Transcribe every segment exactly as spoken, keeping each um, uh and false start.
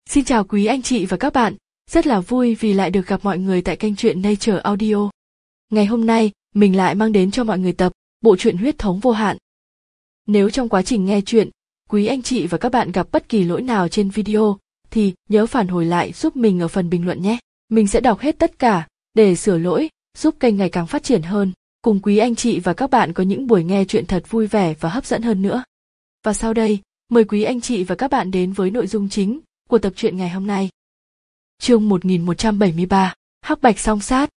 Xin chào quý anh chị và các bạn, rất là vui vì lại được gặp mọi người tại kênh truyện Nature Audio. Ngày hôm nay, mình lại mang đến cho mọi người tập bộ truyện Huyết thống vô hạn. Nếu trong quá trình nghe truyện, quý anh chị và các bạn gặp bất kỳ lỗi nào trên video, thì nhớ phản hồi lại giúp mình ở phần bình luận nhé. Mình sẽ đọc hết tất cả để sửa lỗi, giúp kênh ngày càng phát triển hơn, cùng quý anh chị và các bạn có những buổi nghe truyện thật vui vẻ và hấp dẫn hơn nữa. Và sau đây, mời quý anh chị và các bạn đến với nội dung chính của tập truyện ngày hôm nay. Chương một nghìn một trăm bảy mươi ba, Hắc Bạch song sát.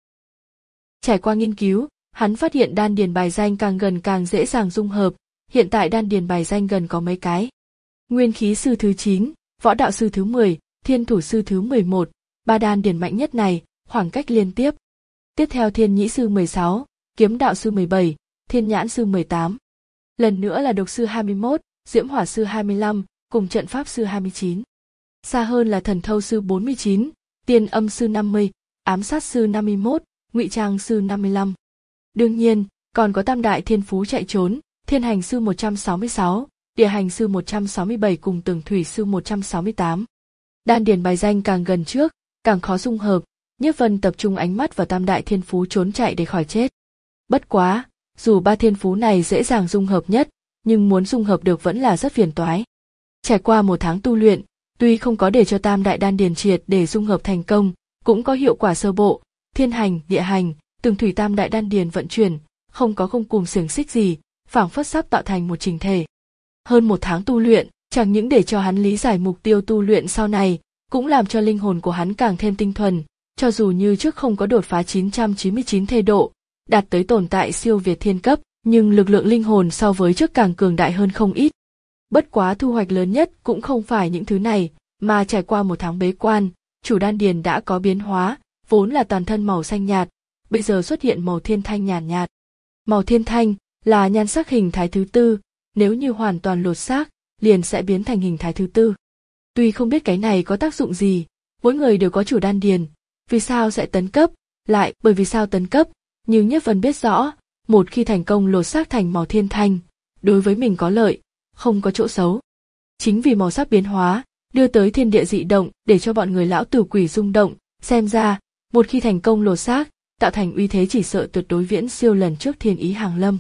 Trải qua nghiên cứu, hắn phát hiện đan điền bài danh càng gần càng dễ dàng dung hợp, hiện tại đan điền bài danh gần có mấy cái. Nguyên khí sư thứ chín, võ đạo sư thứ mười, thiên thủ sư thứ mười một, ba đan điền mạnh nhất này, khoảng cách liên tiếp. Tiếp theo thiên nhĩ sư mười sáu, kiếm đạo sư mười bảy, thiên nhãn sư mười tám. Lần nữa là độc sư hai mươi mốt, diễm hỏa sư hai mươi lăm, cùng trận pháp sư hai mươi chín. Xa hơn là thần thâu sư bốn mươi chín, tiên âm sư năm mươi, ám sát sư năm mươi mốt, ngụy trang sư năm mươi lăm. Đương nhiên, còn có tam đại thiên phú chạy trốn, thiên hành sư một trăm sáu mươi sáu, địa hành sư một trăm sáu mươi bảy cùng tường thủy sư một trăm sáu mươi tám. Đan điền bài danh càng gần trước, càng khó dung hợp, Nhiếp Vân tập trung ánh mắt vào tam đại thiên phú trốn chạy để khỏi chết. Bất quá, dù ba thiên phú này dễ dàng dung hợp nhất, nhưng muốn dung hợp được vẫn là rất phiền toái. Trải qua một tháng tu luyện, tuy không có để cho tam đại đan điền triệt để dung hợp thành công, cũng có hiệu quả sơ bộ, thiên hành, địa hành, tường thủy tam đại đan điền vận chuyển, không có không cùng xiềng xích gì, phảng phất sắp tạo thành một chỉnh thể. Hơn một tháng tu luyện, chẳng những để cho hắn lý giải mục tiêu tu luyện sau này, cũng làm cho linh hồn của hắn càng thêm tinh thuần, cho dù như trước không có đột phá chín trăm chín mươi chín thê độ, đạt tới tồn tại siêu việt thiên cấp, nhưng lực lượng linh hồn so với trước càng cường đại hơn không ít. Bất quá thu hoạch lớn nhất cũng không phải những thứ này, mà trải qua một tháng bế quan, chủ đan điền đã có biến hóa, vốn là toàn thân màu xanh nhạt, bây giờ xuất hiện màu thiên thanh nhàn nhạt, nhạt. Màu thiên thanh là nhan sắc hình thái thứ tư, nếu như hoàn toàn lột xác, liền sẽ biến thành hình thái thứ tư. Tuy không biết cái này có tác dụng gì, mỗi người đều có chủ đan điền, vì sao sẽ tấn cấp, lại bởi vì sao tấn cấp, nhưng Nhiếp Vân biết rõ, một khi thành công lột xác thành màu thiên thanh, đối với mình có lợi, không có chỗ xấu. Chính vì màu sắc biến hóa, đưa tới thiên địa dị động để cho bọn người lão tử quỷ rung động, xem ra, một khi thành công lột xác, tạo thành uy thế chỉ sợ tuyệt đối viễn siêu lần trước thiên ý hàng lâm.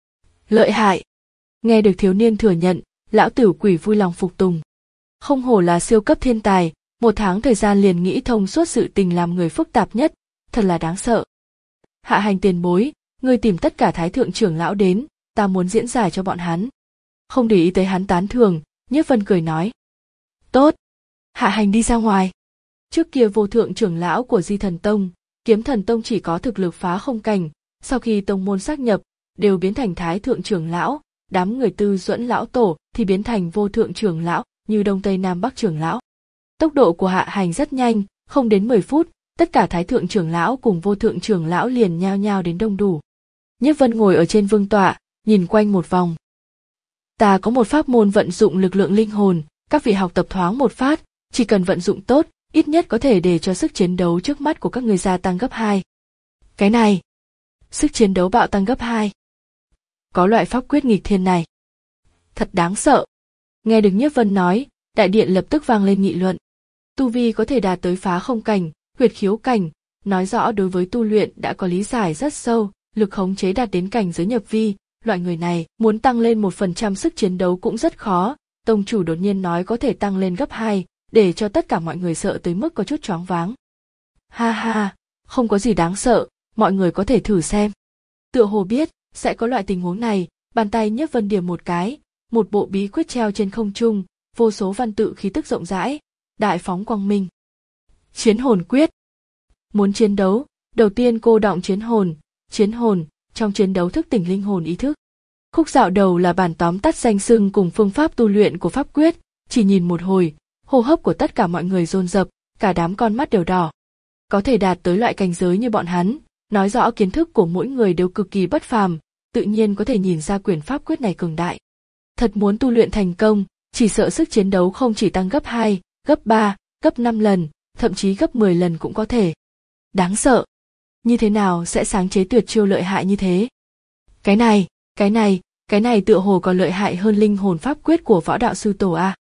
Lợi hại! Nghe được thiếu niên thừa nhận, lão tử quỷ vui lòng phục tùng. Không hổ là siêu cấp thiên tài, một tháng thời gian liền nghĩ thông suốt sự tình làm người phức tạp nhất, thật là đáng sợ. Hạ hành tiền bối, ngươi tìm tất cả thái thượng trưởng lão đến, ta muốn diễn giải cho bọn hắn. Không để ý tới hắn tán thưởng, Nhiếp Vân cười nói. Tốt. Hạ hành đi ra ngoài. Trước kia vô thượng trưởng lão của Di Thần Tông, Kiếm Thần Tông chỉ có thực lực phá không cảnh, sau khi tông môn xác nhập, đều biến thành thái thượng trưởng lão, đám người Tư Duẫn lão tổ thì biến thành vô thượng trưởng lão, như Đông Tây Nam Bắc trưởng lão. Tốc độ của Hạ hành rất nhanh, không đến mười phút, tất cả thái thượng trưởng lão cùng vô thượng trưởng lão liền nhao nhao đến đông đủ. Nhiếp Vân ngồi ở trên vương tọa, nhìn quanh một vòng. Ta có một pháp môn vận dụng lực lượng linh hồn, các vị học tập thoáng một phát, chỉ cần vận dụng tốt, ít nhất có thể để cho sức chiến đấu trước mắt của các người gia tăng gấp hai. Cái này, sức chiến đấu bạo tăng gấp hai. Có loại pháp quyết nghịch thiên này. Thật đáng sợ. Nghe được Nhiếp Vân nói, đại điện lập tức vang lên nghị luận. Tu vi có thể đạt tới phá không cảnh, huyệt khiếu cảnh, nói rõ đối với tu luyện đã có lý giải rất sâu, lực khống chế đạt đến cảnh giới nhập vi, loại người này muốn tăng lên một phần trăm sức chiến đấu cũng rất khó, tông chủ đột nhiên nói có thể tăng lên gấp hai, để cho tất cả mọi người sợ tới mức có chút choáng váng. Ha ha, không có gì đáng sợ, mọi người có thể thử xem. Tựa hồ biết, sẽ có loại tình huống này, bàn tay Nhiếp Vân điểm một cái, một bộ bí quyết treo trên không trung, vô số văn tự khí tức rộng rãi, đại phóng quang minh. Chiến hồn quyết. Muốn chiến đấu, đầu tiên cô đọng chiến hồn, chiến hồn, trong chiến đấu thức tỉnh linh hồn ý thức. Khúc dạo đầu là bản tóm tắt danh xưng cùng phương pháp tu luyện của pháp quyết, chỉ nhìn một hồi, hô hấp của tất cả mọi người dồn dập, cả đám con mắt đều đỏ. Có thể đạt tới loại cảnh giới như bọn hắn, nói rõ kiến thức của mỗi người đều cực kỳ bất phàm, tự nhiên có thể nhìn ra quyền pháp quyết này cường đại. Thật muốn tu luyện thành công, chỉ sợ sức chiến đấu không chỉ tăng gấp hai, gấp ba, gấp năm lần, thậm chí gấp mười lần cũng có thể. Đáng sợ. Như thế nào sẽ sáng chế tuyệt chiêu lợi hại như thế? Cái này, cái này, cái này tựa hồ còn lợi hại hơn linh hồn pháp quyết của võ đạo sư tổ a.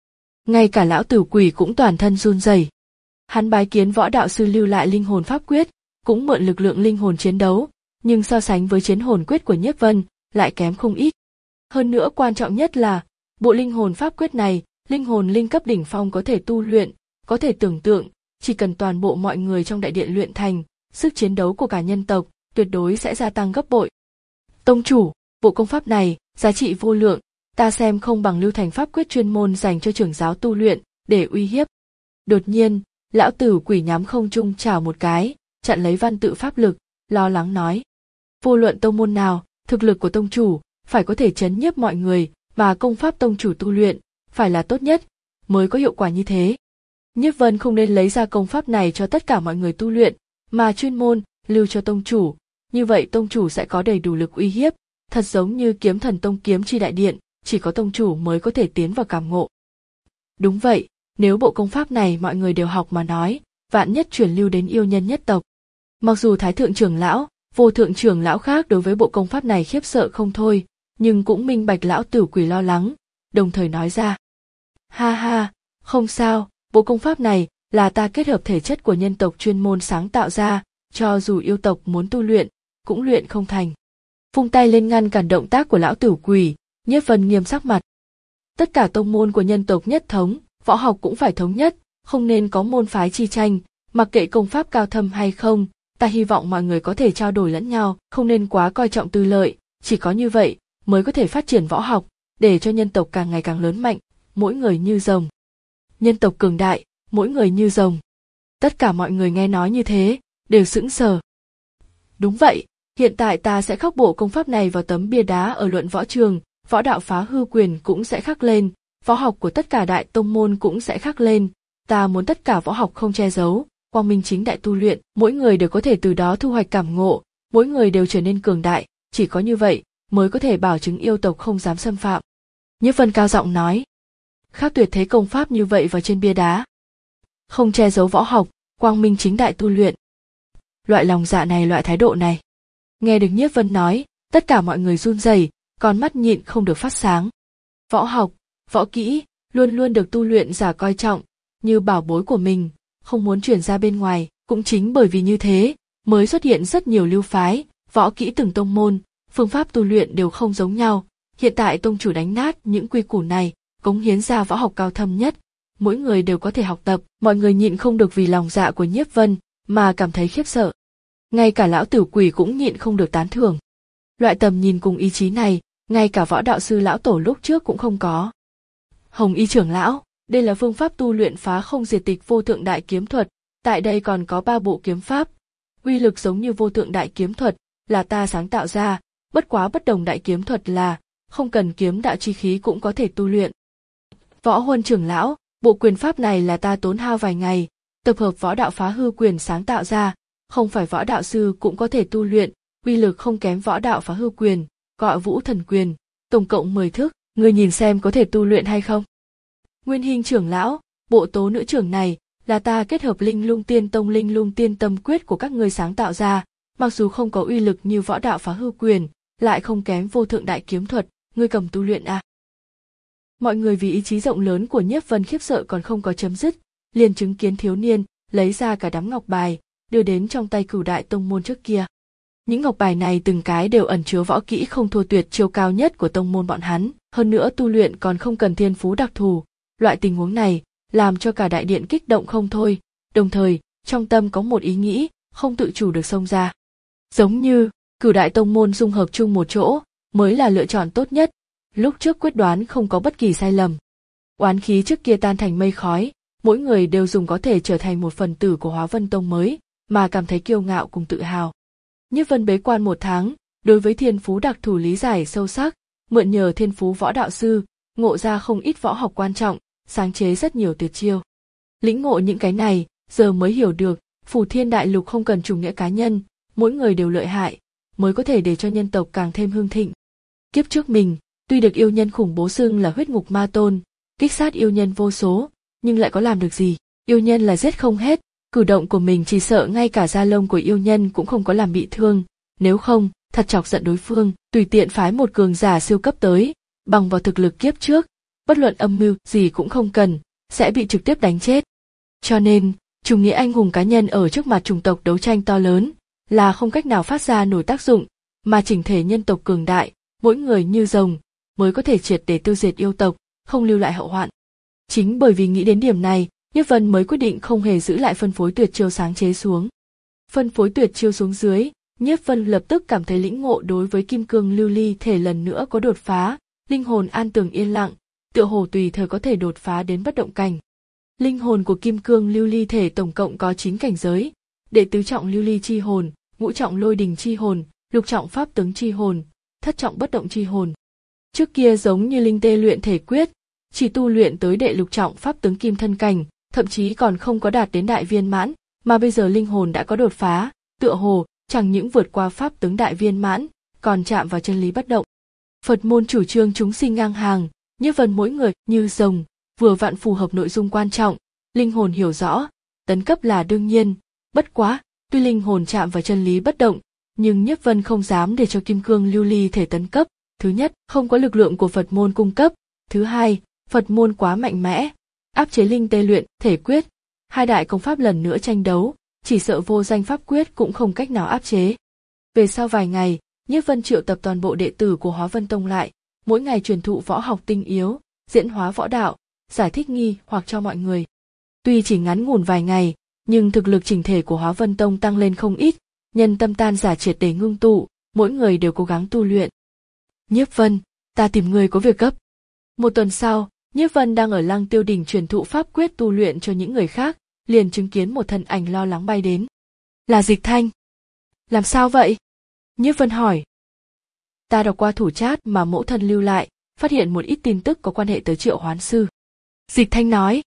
Ngay cả lão tử quỷ cũng toàn thân run rẩy. Hắn bái kiến võ đạo sư lưu lại linh hồn pháp quyết, cũng mượn lực lượng linh hồn chiến đấu, nhưng so sánh với chiến hồn quyết của Nhiếp Vân, lại kém không ít. Hơn nữa quan trọng nhất là, bộ linh hồn pháp quyết này, linh hồn linh cấp đỉnh phong có thể tu luyện, có thể tưởng tượng, chỉ cần toàn bộ mọi người trong đại điện luyện thành, sức chiến đấu của cả nhân tộc tuyệt đối sẽ gia tăng gấp bội. Tông chủ, bộ công pháp này, giá trị vô lượng, ta xem không bằng lưu thành pháp quyết chuyên môn dành cho trưởng giáo tu luyện, để uy hiếp. Đột nhiên, lão tử quỷ nhắm không trung chảo một cái, chặn lấy văn tự pháp lực, lo lắng nói. Vô luận tông môn nào, thực lực của tông chủ, phải có thể chấn nhiếp mọi người, mà công pháp tông chủ tu luyện, phải là tốt nhất, mới có hiệu quả như thế. Nhiếp Vân không nên lấy ra công pháp này cho tất cả mọi người tu luyện, mà chuyên môn, lưu cho tông chủ, như vậy tông chủ sẽ có đầy đủ lực uy hiếp, thật giống như kiếm thần tông kiếm chi đại điện, chỉ có tông chủ mới có thể tiến vào cảm ngộ. Đúng vậy, nếu bộ công pháp này mọi người đều học mà nói, vạn nhất truyền lưu đến yêu nhân nhất tộc. Mặc dù Thái thượng trưởng lão, vô thượng trưởng lão khác đối với bộ công pháp này khiếp sợ không thôi, nhưng cũng minh bạch lão tử quỷ lo lắng, đồng thời nói ra. Ha ha, không sao, bộ công pháp này là ta kết hợp thể chất của nhân tộc chuyên môn sáng tạo ra, cho dù yêu tộc muốn tu luyện, cũng luyện không thành. Vung tay lên ngăn cản động tác của lão tử quỷ, Nhiếp Vân nghiêm sắc mặt. Tất cả tông môn của nhân tộc nhất thống, võ học cũng phải thống nhất, không nên có môn phái chi tranh, mặc kệ công pháp cao thâm hay không, ta hy vọng mọi người có thể trao đổi lẫn nhau, không nên quá coi trọng tư lợi, chỉ có như vậy mới có thể phát triển võ học, để cho nhân tộc càng ngày càng lớn mạnh, mỗi người như rồng. Nhân tộc cường đại, mỗi người như rồng. Tất cả mọi người nghe nói như thế, đều sững sờ. Đúng vậy, hiện tại ta sẽ khắc bộ công pháp này vào tấm bia đá ở luận võ trường, võ đạo phá hư quyền cũng sẽ khắc lên, võ học của tất cả đại tông môn cũng sẽ khắc lên, ta muốn tất cả võ học không che giấu, quang minh chính đại tu luyện, mỗi người đều có thể từ đó thu hoạch cảm ngộ, mỗi người đều trở nên cường đại, chỉ có như vậy mới có thể bảo chứng yêu tộc không dám xâm phạm. Nhiếp Vân cao giọng nói, khắc tuyệt thế công pháp như vậy vào trên bia đá. Không che giấu võ học, quang minh chính đại tu luyện. Loại lòng dạ này, loại thái độ này. Nghe được Nhiếp Vân nói, tất cả mọi người run rẩy, con mắt nhịn không được phát sáng. Võ học, võ kỹ, luôn luôn được tu luyện giả coi trọng, như bảo bối của mình, không muốn chuyển ra bên ngoài, cũng chính bởi vì như thế, mới xuất hiện rất nhiều lưu phái, võ kỹ từng tông môn, phương pháp tu luyện đều không giống nhau. Hiện tại tông chủ đánh nát những quy củ này, cống hiến ra võ học cao thâm nhất, mỗi người đều có thể học tập, mọi người nhịn không được vì lòng dạ của Nhiếp Vân mà cảm thấy khiếp sợ. Ngay cả lão tử quỷ cũng nhịn không được tán thưởng. Loại tầm nhìn cùng ý chí này, ngay cả võ đạo sư lão tổ lúc trước cũng không có. Hồng Y trưởng lão, đây là phương pháp tu luyện phá không diệt tịch vô thượng đại kiếm thuật, tại đây còn có ba bộ kiếm pháp, uy lực giống như vô thượng đại kiếm thuật, là ta sáng tạo ra, bất quá bất đồng đại kiếm thuật là, không cần kiếm đạo chi khí cũng có thể tu luyện. Võ Huân trưởng lão, bộ quyền pháp này là ta tốn hao vài ngày, tập hợp võ đạo phá hư quyền sáng tạo ra, không phải võ đạo sư cũng có thể tu luyện, uy lực không kém võ đạo phá hư quyền, gọi Vũ Thần quyền, tổng cộng mười thức, ngươi nhìn xem có thể tu luyện hay không. Nguyên Hinh trưởng lão, bộ tố nữ trưởng này là ta kết hợp Linh Lung Tiên Tông Linh Lung Tiên Tâm quyết của các ngươi sáng tạo ra, mặc dù không có uy lực như võ đạo phá hư quyền, lại không kém vô thượng đại kiếm thuật, ngươi cầm tu luyện à. Mọi người vì ý chí rộng lớn của Nhiếp Vân khiếp sợ còn không có chấm dứt, liền chứng kiến thiếu niên lấy ra cả đám ngọc bài, đưa đến trong tay Cửu đại tông môn trước kia. Những ngọc bài này từng cái đều ẩn chứa võ kỹ không thua tuyệt chiêu cao nhất của tông môn bọn hắn, hơn nữa tu luyện còn không cần thiên phú đặc thù. Loại tình huống này làm cho cả đại điện kích động không thôi, đồng thời trong tâm có một ý nghĩ không tự chủ được xông ra. Giống như Cửu đại tông môn dung hợp chung một chỗ mới là lựa chọn tốt nhất. Lúc trước quyết đoán không có bất kỳ sai lầm. Oán khí trước kia tan thành mây khói, mỗi người đều dùng có thể trở thành một phần tử của Hóa Vân Tông mới, mà cảm thấy kiêu ngạo cùng tự hào. Nhiếp Vân bế quan một tháng, đối với thiên phú đặc thù lý giải sâu sắc, mượn nhờ thiên phú võ đạo sư, ngộ ra không ít võ học quan trọng, sáng chế rất nhiều tuyệt chiêu. Lĩnh ngộ những cái này, giờ mới hiểu được, Phù Thiên Đại Lục không cần chủ nghĩa cá nhân, mỗi người đều lợi hại, mới có thể để cho nhân tộc càng thêm hưng thịnh. Kiếp trước mình, tuy được yêu nhân khủng bố xưng là huyết ngục ma tôn, kích sát yêu nhân vô số, nhưng lại có làm được gì, yêu nhân là giết không hết, cử động của mình chỉ sợ ngay cả da lông của yêu nhân cũng không có làm bị thương, nếu không, thật chọc giận đối phương, tùy tiện phái một cường giả siêu cấp tới, bằng vào thực lực kiếp trước, bất luận âm mưu gì cũng không cần, sẽ bị trực tiếp đánh chết. Cho nên, chủ nghĩa anh hùng cá nhân ở trước mặt chủng tộc đấu tranh to lớn là không cách nào phát ra nổi tác dụng, mà chỉnh thể nhân tộc cường đại, mỗi người như rồng, mới có thể triệt để tiêu diệt yêu tộc, không lưu lại hậu hoạn. Chính bởi vì nghĩ đến điểm này, Nhiếp Vân mới quyết định không hề giữ lại phân phối tuyệt chiêu sáng chế xuống. Phân phối tuyệt chiêu xuống dưới, Nhiếp Vân lập tức cảm thấy lĩnh ngộ đối với kim cương lưu ly thể lần nữa có đột phá, linh hồn an tường yên lặng, tựa hồ tùy thời có thể đột phá đến bất động cảnh. Linh hồn của kim cương lưu ly thể tổng cộng có chín cảnh giới, đệ tứ trọng lưu ly chi hồn, ngũ trọng lôi đình chi hồn, lục trọng pháp tướng chi hồn, thất trọng bất động chi hồn. Trước kia giống như linh tê luyện thể quyết, chỉ tu luyện tới đệ lục trọng pháp tướng kim thân cảnh, thậm chí còn không có đạt đến đại viên mãn, mà bây giờ linh hồn đã có đột phá, tựa hồ chẳng những vượt qua pháp tướng đại viên mãn, còn chạm vào chân lý bất động. Phật môn chủ trương chúng sinh ngang hàng, Nhiếp Vân mỗi người như rồng, vừa vặn phù hợp nội dung quan trọng, linh hồn hiểu rõ, tấn cấp là đương nhiên, bất quá, tuy linh hồn chạm vào chân lý bất động, nhưng Nhiếp Vân không dám để cho kim cương lưu ly thể tấn cấp. Thứ nhất, không có lực lượng của Phật môn cung cấp, thứ hai, Phật môn quá mạnh mẽ, áp chế linh tê luyện thể quyết, hai đại công pháp lần nữa tranh đấu, chỉ sợ vô danh pháp quyết cũng không cách nào áp chế. Về sau vài ngày, Nhiếp Vân triệu tập toàn bộ đệ tử của Hóa Vân Tông lại, mỗi ngày truyền thụ võ học tinh yếu, diễn hóa võ đạo, giải thích nghi hoặc cho mọi người. Tuy chỉ ngắn ngủn vài ngày, nhưng thực lực chỉnh thể của Hóa Vân Tông tăng lên không ít, nhân tâm tan giả triệt để ngưng tụ, mỗi người đều cố gắng tu luyện. Nhiếp Vân, ta tìm người có việc gấp. Một tuần sau, Nhiếp Vân đang ở Lăng Tiêu Đỉnh truyền thụ pháp quyết tu luyện cho những người khác, liền chứng kiến một thân ảnh lo lắng bay đến. Là Dịch Thanh. Làm sao vậy? Nhiếp Vân hỏi. Ta đọc qua thủ chat mà mẫu thân lưu lại, phát hiện một ít tin tức có quan hệ tới Triệu Hoán Sư. Dịch Thanh nói.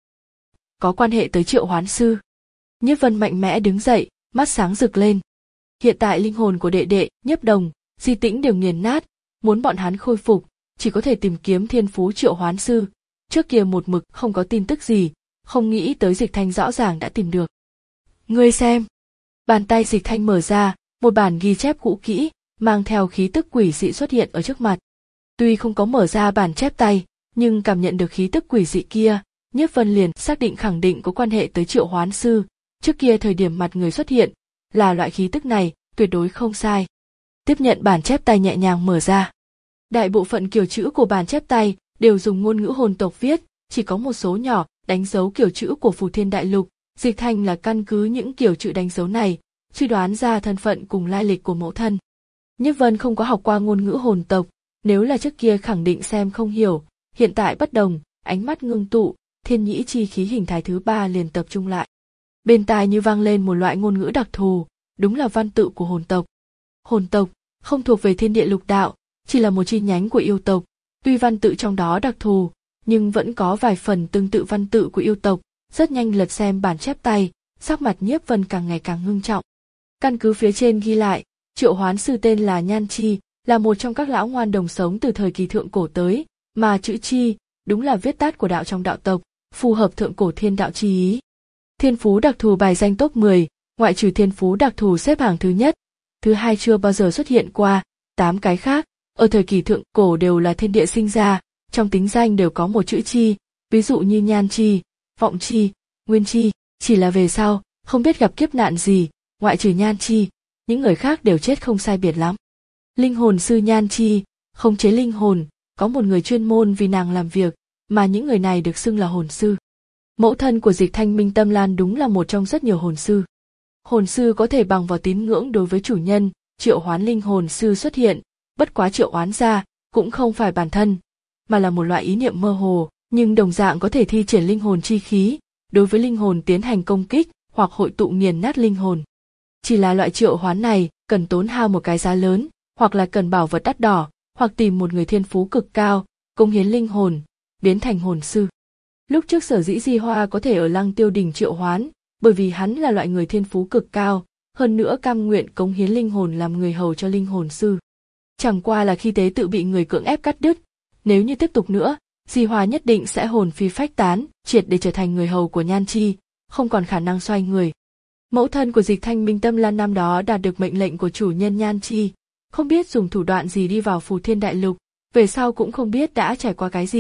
Có quan hệ tới Triệu Hoán Sư. Nhiếp Vân mạnh mẽ đứng dậy, mắt sáng rực lên. Hiện tại linh hồn của đệ đệ, Nhiếp Đồng, Di Tĩnh đều nghiền nát, muốn bọn hắn khôi phục, chỉ có thể tìm kiếm thiên phú Triệu Hoán Sư. Trước kia một mực không có tin tức gì, không nghĩ tới Dịch Thanh rõ ràng đã tìm được. Ngươi xem. Bàn tay Dịch Thanh mở ra, một bản ghi chép cũ kỹ, mang theo khí tức quỷ dị xuất hiện ở trước mặt. Tuy không có mở ra bản chép tay, nhưng cảm nhận được khí tức quỷ dị kia, Nhiếp Vân liền xác định khẳng định có quan hệ tới Triệu Hoán Sư. Trước kia thời điểm mặt người xuất hiện, là loại khí tức này, tuyệt đối không sai. Tiếp nhận bản chép tay nhẹ nhàng mở ra. Đại bộ phận kiểu chữ của bản chép tay đều dùng ngôn ngữ hồn tộc viết, chỉ có một số nhỏ đánh dấu kiểu chữ của Phù Thiên Đại Lục. Dịch Thanh là căn cứ những kiểu chữ đánh dấu này, suy đoán ra thân phận cùng lai lịch của mẫu thân. Nhiếp Vân không có học qua ngôn ngữ hồn tộc, nếu là trước kia khẳng định xem không hiểu, hiện tại bất đồng, ánh mắt ngưng tụ, thiên nhĩ chi khí hình thái thứ ba liền tập trung lại. Bên tai như vang lên một loại ngôn ngữ đặc thù, đúng là văn tự của hồn tộc. Hồn tộc không thuộc về thiên địa lục đạo, chỉ là một chi nhánh của yêu tộc, tuy văn tự trong đó đặc thù, nhưng vẫn có vài phần tương tự văn tự của yêu tộc. Rất nhanh lật xem bản chép tay, sắc mặt Nhiếp Vân càng ngày càng ngưng trọng. Căn cứ phía trên ghi lại, Triệu Hoán Sư tên là Nhan Chi, là một trong các lão ngoan đồng sống từ thời kỳ thượng cổ tới, mà chữ Chi đúng là viết tắt của đạo trong đạo tộc, phù hợp thượng cổ thiên đạo chi ý. Thiên phú đặc thù bài danh top mười, ngoại trừ thiên phú đặc thù xếp hàng thứ nhất, thứ hai chưa bao giờ xuất hiện qua, tám cái khác ở thời kỳ thượng cổ đều là thiên địa sinh ra, trong tính danh đều có một chữ Chi, ví dụ như Nhan Chi, Vọng Chi, Nguyên Chi, chỉ là về sau, không biết gặp kiếp nạn gì, ngoại trừ Nhan Chi, những người khác đều chết không sai biệt lắm. Linh hồn sư Nhan Chi, khống chế linh hồn, có một người chuyên môn vì nàng làm việc, mà những người này được xưng là hồn sư. Mẫu thân của Dịch Thanh Minh Tâm Lan đúng là một trong rất nhiều hồn sư. Hồn sư có thể bằng vào tín ngưỡng đối với chủ nhân, triệu hoán linh hồn sư xuất hiện, bất quá triệu hoán ra, cũng không phải bản thân, mà là một loại ý niệm mơ hồ, nhưng đồng dạng có thể thi triển linh hồn chi khí, đối với linh hồn tiến hành công kích hoặc hội tụ nghiền nát linh hồn. Chỉ là loại triệu hoán này cần tốn hao một cái giá lớn, hoặc là cần bảo vật đắt đỏ, hoặc tìm một người thiên phú cực cao, cống hiến linh hồn, biến thành hồn sư. Lúc trước sở dĩ Di Hoa có thể ở Lăng Tiêu Đỉnh triệu hoán, bởi vì hắn là loại người thiên phú cực cao, hơn nữa cam nguyện cống hiến linh hồn làm người hầu cho linh hồn sư. Chẳng qua là khi tế tự bị người cưỡng ép cắt đứt, nếu như tiếp tục nữa, Di Hoa nhất định sẽ hồn phi phách tán, triệt để trở thành người hầu của Nhan Chi, không còn khả năng xoay người. Mẫu thân của Dịch Thanh Minh Tâm Lan năm đó đạt được mệnh lệnh của chủ nhân Nhan Chi, không biết dùng thủ đoạn gì đi vào Phù Thiên Đại Lục, về sau cũng không biết đã trải qua cái gì,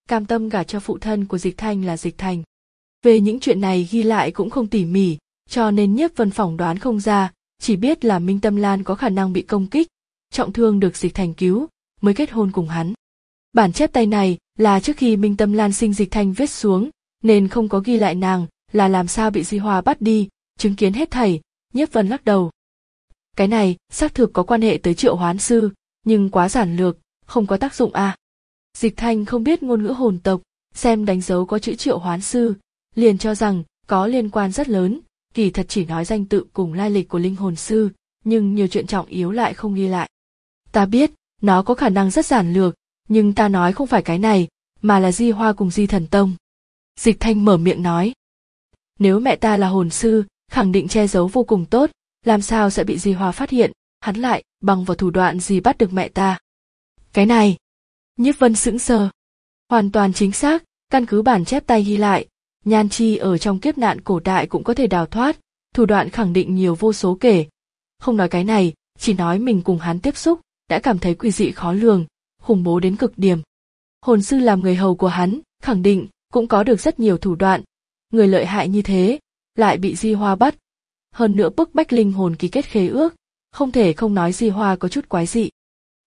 cam tâm gả cho phụ thân của Dịch Thanh là Dịch Thành. Về những chuyện này ghi lại cũng không tỉ mỉ, cho nên Nhiếp Vân phỏng đoán không ra, chỉ biết là Minh Tâm Lan có khả năng bị công kích, trọng thương được Dịch Thành cứu, mới kết hôn cùng hắn. Bản chép tay này là trước khi Minh Tâm Lan sinh Dịch Thanh viết xuống, nên không có ghi lại nàng là làm sao bị Di Hoa bắt đi, chứng kiến hết thảy, Nhiếp Vân lắc đầu. Cái này xác thực có quan hệ tới Triệu Hoán Sư, nhưng quá giản lược, không có tác dụng à. Dịch Thanh không biết ngôn ngữ hồn tộc, xem đánh dấu có chữ Triệu Hoán Sư, liền cho rằng có liên quan rất lớn, kỳ thật chỉ nói danh tự cùng lai lịch của linh hồn sư, nhưng nhiều chuyện trọng yếu lại không ghi lại. Ta biết, nó có khả năng rất giản lược, nhưng ta nói không phải cái này, mà là Di Hoa cùng Di Thần Tông. Dịch Thanh mở miệng nói. Nếu mẹ ta là hồn sư, khẳng định che giấu vô cùng tốt, làm sao sẽ bị Di Hoa phát hiện, hắn lại bằng vào thủ đoạn gì bắt được mẹ ta. Cái này, Nhiếp Vân sững sờ. Hoàn toàn chính xác, căn cứ bản chép tay ghi lại, Nhan Chi ở trong kiếp nạn cổ đại cũng có thể đào thoát, thủ đoạn khẳng định nhiều vô số kể. Không nói cái này, chỉ nói mình cùng hắn tiếp xúc, đã cảm thấy quỷ dị khó lường, khủng bố đến cực điểm. Hồn sư làm người hầu của hắn, khẳng định cũng có được rất nhiều thủ đoạn, người lợi hại như thế, lại bị Di Hoa bắt. Hơn nữa bức bách linh hồn ký kết khế ước, không thể không nói Di Hoa có chút quái dị.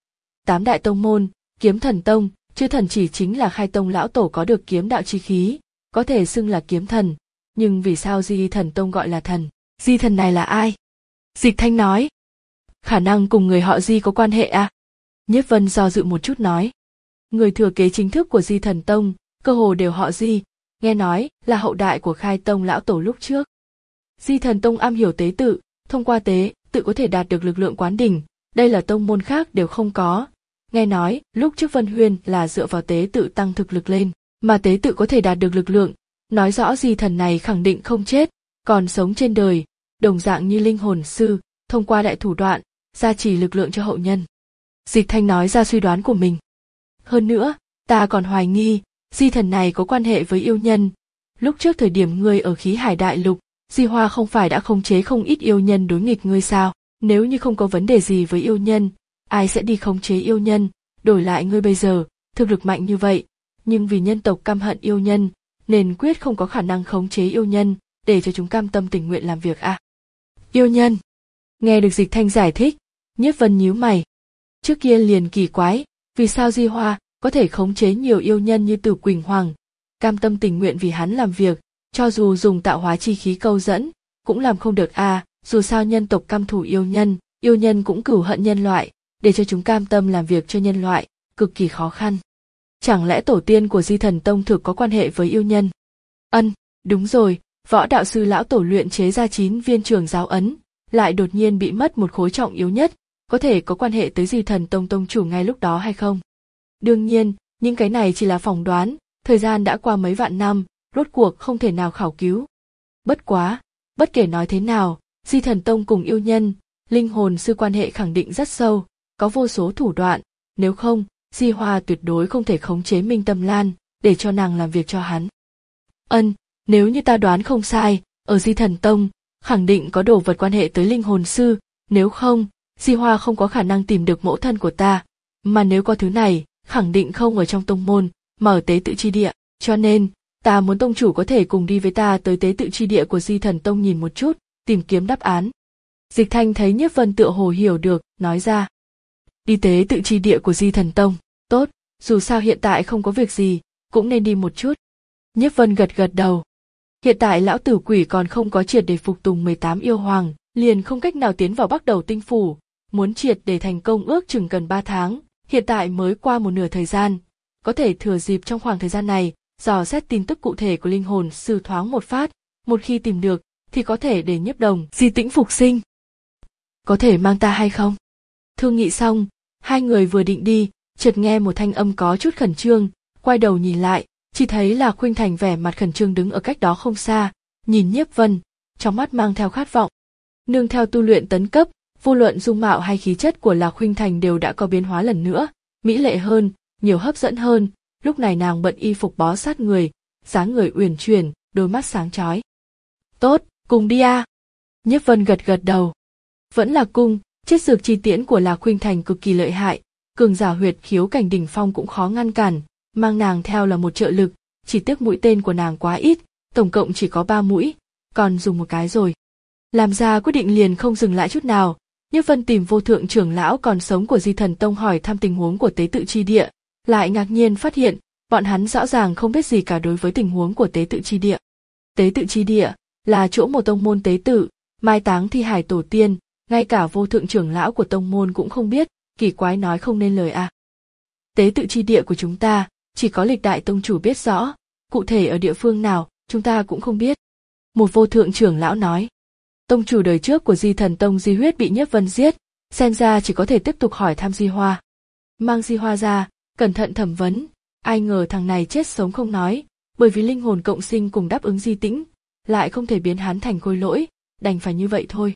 Tám đại tông môn, Kiếm Thần Tông, chư thần chỉ chính là Khai Tông lão tổ có được kiếm đạo chi khí, có thể xưng là kiếm thần, nhưng vì sao Di Thần Tông gọi là thần? Di thần này là ai? Dịch Thanh nói. Khả năng cùng người họ Di có quan hệ à? Nhiếp Vân do dự một chút nói. Người thừa kế chính thức của Di Thần Tông, cơ hồ đều họ Di, nghe nói là hậu đại của Khai Tông lão tổ lúc trước. Di Thần Tông am hiểu tế tự, thông qua tế tự có thể đạt được lực lượng quán đỉnh, đây là tông môn khác đều không có. Nghe nói, lúc trước Vân Huyên là dựa vào tế tự tăng thực lực lên, mà tế tự có thể đạt được lực lượng, nói rõ Di thần này khẳng định không chết, còn sống trên đời, đồng dạng như linh hồn sư, thông qua đại thủ đoạn, gia trì lực lượng cho hậu nhân. Dịch Thanh nói ra suy đoán của mình. Hơn nữa, ta còn hoài nghi, Di thần này có quan hệ với yêu nhân. Lúc trước thời điểm ngươi ở Khí Hải Đại Lục, Di Hoa không phải đã khống chế không ít yêu nhân đối nghịch ngươi sao? Nếu như không có vấn đề gì với yêu nhân, ai sẽ đi khống chế yêu nhân? Đổi lại ngươi bây giờ, thực lực mạnh như vậy, nhưng vì nhân tộc căm hận yêu nhân, nên quyết không có khả năng khống chế yêu nhân, để cho chúng cam tâm tình nguyện làm việc à? Yêu nhân. Nghe được Dịch Thanh giải thích, Nhiếp Vân nhíu mày. Trước kia liền kỳ quái, vì sao Di Hoa có thể khống chế nhiều yêu nhân như Tử Quỳnh Hoàng, cam tâm tình nguyện vì hắn làm việc, cho dù dùng tạo hóa chi khí câu dẫn, cũng làm không được à, dù sao nhân tộc căm thù yêu nhân, yêu nhân cũng cửu hận nhân loại, để cho chúng cam tâm làm việc cho nhân loại, cực kỳ khó khăn. Chẳng lẽ tổ tiên của Di Thần Tông thực có quan hệ với yêu nhân? Ân, đúng rồi, võ đạo sư lão tổ luyện chế ra chín viên trường giáo ấn, lại đột nhiên bị mất một khối trọng yếu nhất, có thể có quan hệ tới Di Thần Tông tông chủ ngay lúc đó hay không? Đương nhiên, những cái này chỉ là phỏng đoán, thời gian đã qua mấy vạn năm, rốt cuộc không thể nào khảo cứu. Bất quá, bất kể nói thế nào, Di Thần Tông cùng yêu nhân, linh hồn sư quan hệ khẳng định rất sâu, có vô số thủ đoạn, nếu không, Di Hoa tuyệt đối không thể khống chế Minh Tâm Lan, để cho nàng làm việc cho hắn. Ân, nếu như ta đoán không sai, ở Di Thần Tông, khẳng định có đồ vật quan hệ tới linh hồn sư, nếu không, Di Hoa không có khả năng tìm được mẫu thân của ta, mà nếu có thứ này, khẳng định không ở trong tông môn, mà ở tế tự chi địa, cho nên, ta muốn tông chủ có thể cùng đi với ta tới tế tự chi địa của Di Thần Tông nhìn một chút, tìm kiếm đáp án. Dịch Thanh thấy Nhiếp Vân tựa hồ hiểu được, nói ra. Đi tế tự chi địa của Di Thần Tông, tốt, dù sao hiện tại không có việc gì, cũng nên đi một chút. Nhiếp Vân gật gật đầu. Hiện tại lão tử quỷ còn không có triệt để phục tùng mười tám yêu hoàng, liền không cách nào tiến vào Bắc Đầu Tinh Phủ, muốn triệt để thành công ước chừng cần ba tháng, hiện tại mới qua một nửa thời gian, có thể thừa dịp trong khoảng thời gian này, dò xét tin tức cụ thể của linh hồn sư thoáng một phát, một khi tìm được, thì có thể để Nhiếp Đồng Di Tĩnh phục sinh. Có thể mang ta hay không? Thương nghị xong, hai người vừa định đi, chợt nghe một thanh âm có chút khẩn trương, quay đầu nhìn lại, chỉ thấy là Khuynh Thành vẻ mặt khẩn trương đứng ở cách đó không xa, nhìn Nhiếp Vân, trong mắt mang theo khát vọng. Nương theo tu luyện tấn cấp, vô luận dung mạo hay khí chất của Lạc Khuynh Thành đều đã có biến hóa lần nữa, mỹ lệ hơn, nhiều hấp dẫn hơn, lúc này nàng bận y phục bó sát người, dáng người uyển chuyển, đôi mắt sáng chói. Tốt, cùng đi a. Nhiếp Vân gật gật đầu. Vẫn là cung, chiết dược chi tiễn của Lạc Khuynh Thành cực kỳ lợi hại, cường giả huyệt khiếu cảnh đỉnh phong cũng khó ngăn cản, Mang nàng theo là một trợ lực, chỉ tiếc mũi tên của nàng quá ít, tổng cộng chỉ có ba mũi, còn dùng một cái rồi. Làm ra quyết định liền không dừng lại chút nào, Nhiếp Vân tìm vô thượng trưởng lão còn sống của Di Thần Tông hỏi thăm tình huống của tế tự chi địa, lại ngạc nhiên phát hiện, bọn hắn rõ ràng không biết gì cả đối với tình huống của tế tự chi địa. Tế tự chi địa là chỗ một tông môn tế tự, mai táng thi hài tổ tiên, ngay cả vô thượng trưởng lão của tông môn cũng không biết, kỳ quái nói không nên lời à. Tế tự chi địa của chúng ta, chỉ có lịch đại tông chủ biết rõ, cụ thể ở địa phương nào, chúng ta cũng không biết. Một vô thượng trưởng lão nói, tông chủ đời trước của Di Thần Tông Di Huyết bị Nhiếp Vân giết, xem ra chỉ có thể tiếp tục hỏi thăm Di Hoa. Mang Di Hoa ra, cẩn thận thẩm vấn, ai ngờ thằng này chết sống không nói, bởi vì linh hồn cộng sinh cùng đáp ứng Di Tĩnh, lại không thể biến hắn thành khôi lỗi, đành phải như vậy thôi.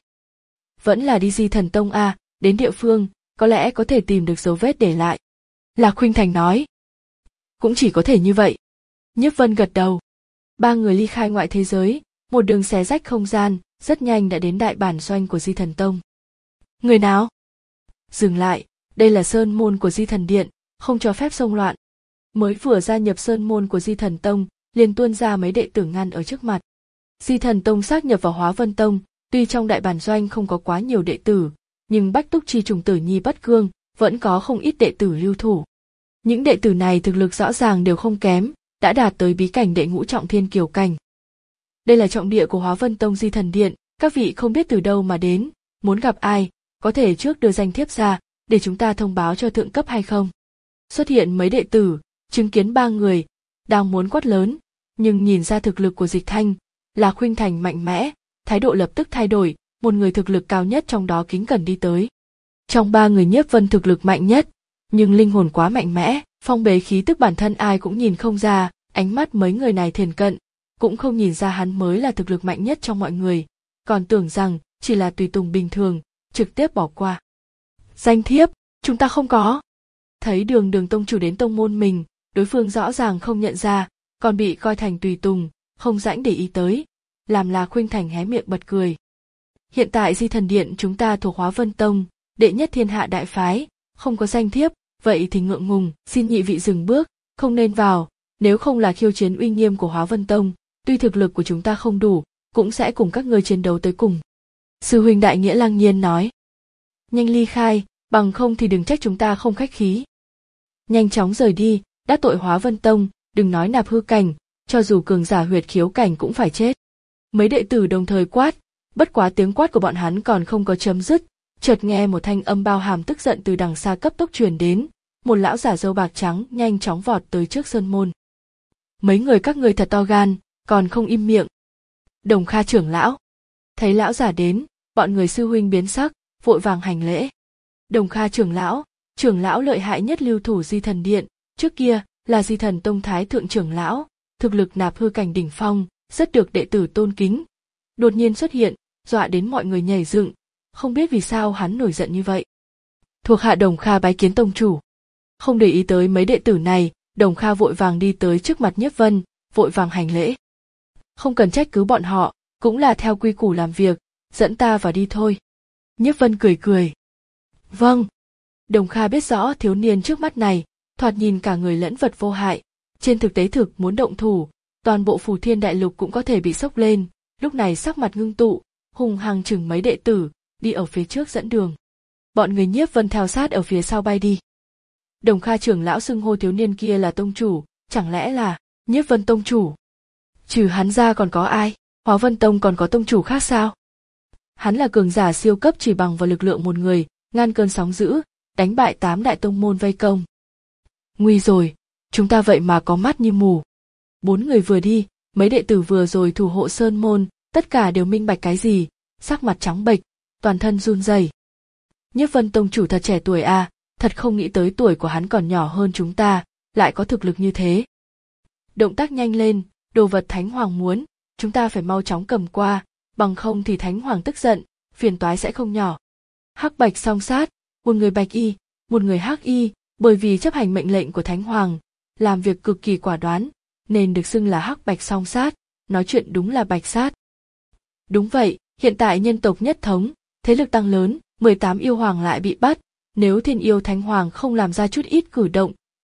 Vẫn là đi Di Thần Tông à, đến địa phương, có lẽ có thể tìm được dấu vết để lại. Lạc Khuynh Thành nói. Cũng chỉ có thể như vậy. Nhiếp Vân gật đầu. Ba người ly khai ngoại thế giới, một đường xé rách không gian, rất nhanh đã đến đại bản doanh của Di Thần Tông. Người nào? Dừng lại, đây là sơn môn của Di Thần Điện, không cho phép xông loạn. Mới vừa gia nhập sơn môn của Di Thần Tông, liền tuôn ra mấy đệ tử ngăn ở trước mặt. Di Thần Tông sát nhập vào Hóa Vân Tông, tuy trong đại bản doanh không có quá nhiều đệ tử, nhưng Bách Túc Chi trùng tử nhi bất cương, vẫn có không ít đệ tử lưu thủ. Những đệ tử này thực lực rõ ràng đều không kém, đã đạt tới bí cảnh đệ ngũ trọng thiên kiều cảnh. Đây là trọng địa của Hóa Vân Tông Di Thần Điện, các vị không biết từ đâu mà đến, muốn gặp ai, có thể trước đưa danh thiếp ra, để chúng ta thông báo cho thượng cấp hay không. Xuất hiện mấy đệ tử, chứng kiến ba người, đang muốn quát lớn, nhưng nhìn ra thực lực của Dịch Thanh, Lạc Khuynh Thành mạnh mẽ, thái độ lập tức thay đổi, một người thực lực cao nhất trong đó kính cẩn đi tới. Trong ba người Nhiếp Vân thực lực mạnh nhất, nhưng linh hồn quá mạnh mẽ, phong bế khí tức bản thân ai cũng nhìn không ra, ánh mắt mấy người này thiền cận, cũng không nhìn ra hắn mới là thực lực mạnh nhất trong mọi người, còn tưởng rằng chỉ là tùy tùng bình thường, trực tiếp bỏ qua. Danh thiếp, chúng ta không có. Thấy đường đường tông chủ đến tông môn mình, đối phương rõ ràng không nhận ra, còn bị coi thành tùy tùng, không rãnh để ý tới, làm Lạc Khuynh Thành hé miệng bật cười. Hiện tại Di Thần Điện chúng ta thuộc Hóa Vân Tông, đệ nhất thiên hạ đại phái, không có danh thiếp, vậy thì ngượng ngùng, xin nhị vị dừng bước, không nên vào, nếu không là khiêu chiến uy nghiêm của Hóa Vân Tông, tuy thực lực của chúng ta không đủ, cũng sẽ cùng các ngươi chiến đấu tới cùng. Sư huynh đại nghĩa Lăng Nhiên nói. Nhanh ly khai, bằng không thì đừng trách chúng ta không khách khí. Nhanh chóng rời đi, đã tội Hóa Vân Tông, đừng nói nạp hư cảnh, cho dù cường giả huyệt khiếu cảnh cũng phải chết. Mấy đệ tử đồng thời quát, bất quá tiếng quát của bọn hắn còn không có chấm dứt, chợt nghe một thanh âm bao hàm tức giận từ đằng xa cấp tốc truyền đến, một lão giả râu bạc trắng nhanh chóng vọt tới trước sơn môn. Mấy người các ngươi thật to gan, còn không im miệng. Đồng Kha trưởng lão. Thấy lão giả đến, bọn người sư huynh biến sắc, vội vàng hành lễ. Đồng Kha trưởng lão, trưởng lão lợi hại nhất lưu thủ Di Thần Điện, trước kia là Di Thần Tông thái thượng trưởng lão, thực lực nạp hư cảnh đỉnh phong, rất được đệ tử tôn kính. Đột nhiên xuất hiện, dọa đến mọi người nhảy dựng, không biết vì sao hắn nổi giận như vậy. Thuộc hạ Đồng Kha bái kiến tông chủ. Không để ý tới mấy đệ tử này, Đồng Kha vội vàng đi tới trước mặt Nhiếp Vân, vội vàng hành lễ. Không cần trách cứ bọn họ, cũng là theo quy củ làm việc, dẫn ta vào đi thôi. Nhiếp Vân cười cười. Vâng. Đồng Kha biết rõ thiếu niên trước mắt này, thoạt nhìn cả người lẫn vật vô hại, trên thực tế thực muốn động thủ, toàn bộ Phù Thiên Đại Lục cũng có thể bị sốc lên, lúc này sắc mặt ngưng tụ, hùng hăng chừng mấy đệ tử, đi ở phía trước dẫn đường. Bọn người Nhiếp Vân theo sát ở phía sau bay đi. Đồng Kha trưởng lão xưng hô thiếu niên kia là tông chủ, chẳng lẽ là Nhiếp Vân tông chủ? Trừ hắn ra còn có ai? Hóa Vân Tông còn có tông chủ khác sao? Hắn là cường giả siêu cấp chỉ bằng vào lực lượng một người, ngăn cơn sóng dữ, đánh bại tám đại tông môn vây công. Nguy rồi, chúng ta vậy mà có mắt như mù. Bốn người vừa đi, mấy đệ tử vừa rồi thủ hộ sơn môn, tất cả đều minh bạch cái gì, sắc mặt trắng bệch, toàn thân run rẩy. Nhiếp Vân tông chủ thật trẻ tuổi à, thật không nghĩ tới tuổi của hắn còn nhỏ hơn chúng ta, lại có thực lực như thế. Động tác nhanh lên, đồ vật Thánh Hoàng muốn, chúng ta phải mau chóng cầm qua, bằng không thì Thánh Hoàng tức giận, phiền toái sẽ không nhỏ. Hắc bạch song sát, một người bạch y, một người hắc y, bởi vì chấp hành mệnh lệnh của Thánh Hoàng, làm việc cực kỳ quả đoán, nên được xưng là hắc bạch song sát, nói chuyện đúng là bạch sát. Đúng vậy, hiện tại nhân tộc nhất thống, thế lực tăng lớn, mười tám yêu hoàng lại bị bắt, nếu Thiên Yêu Thánh Hoàng không làm ra chút ít cử động,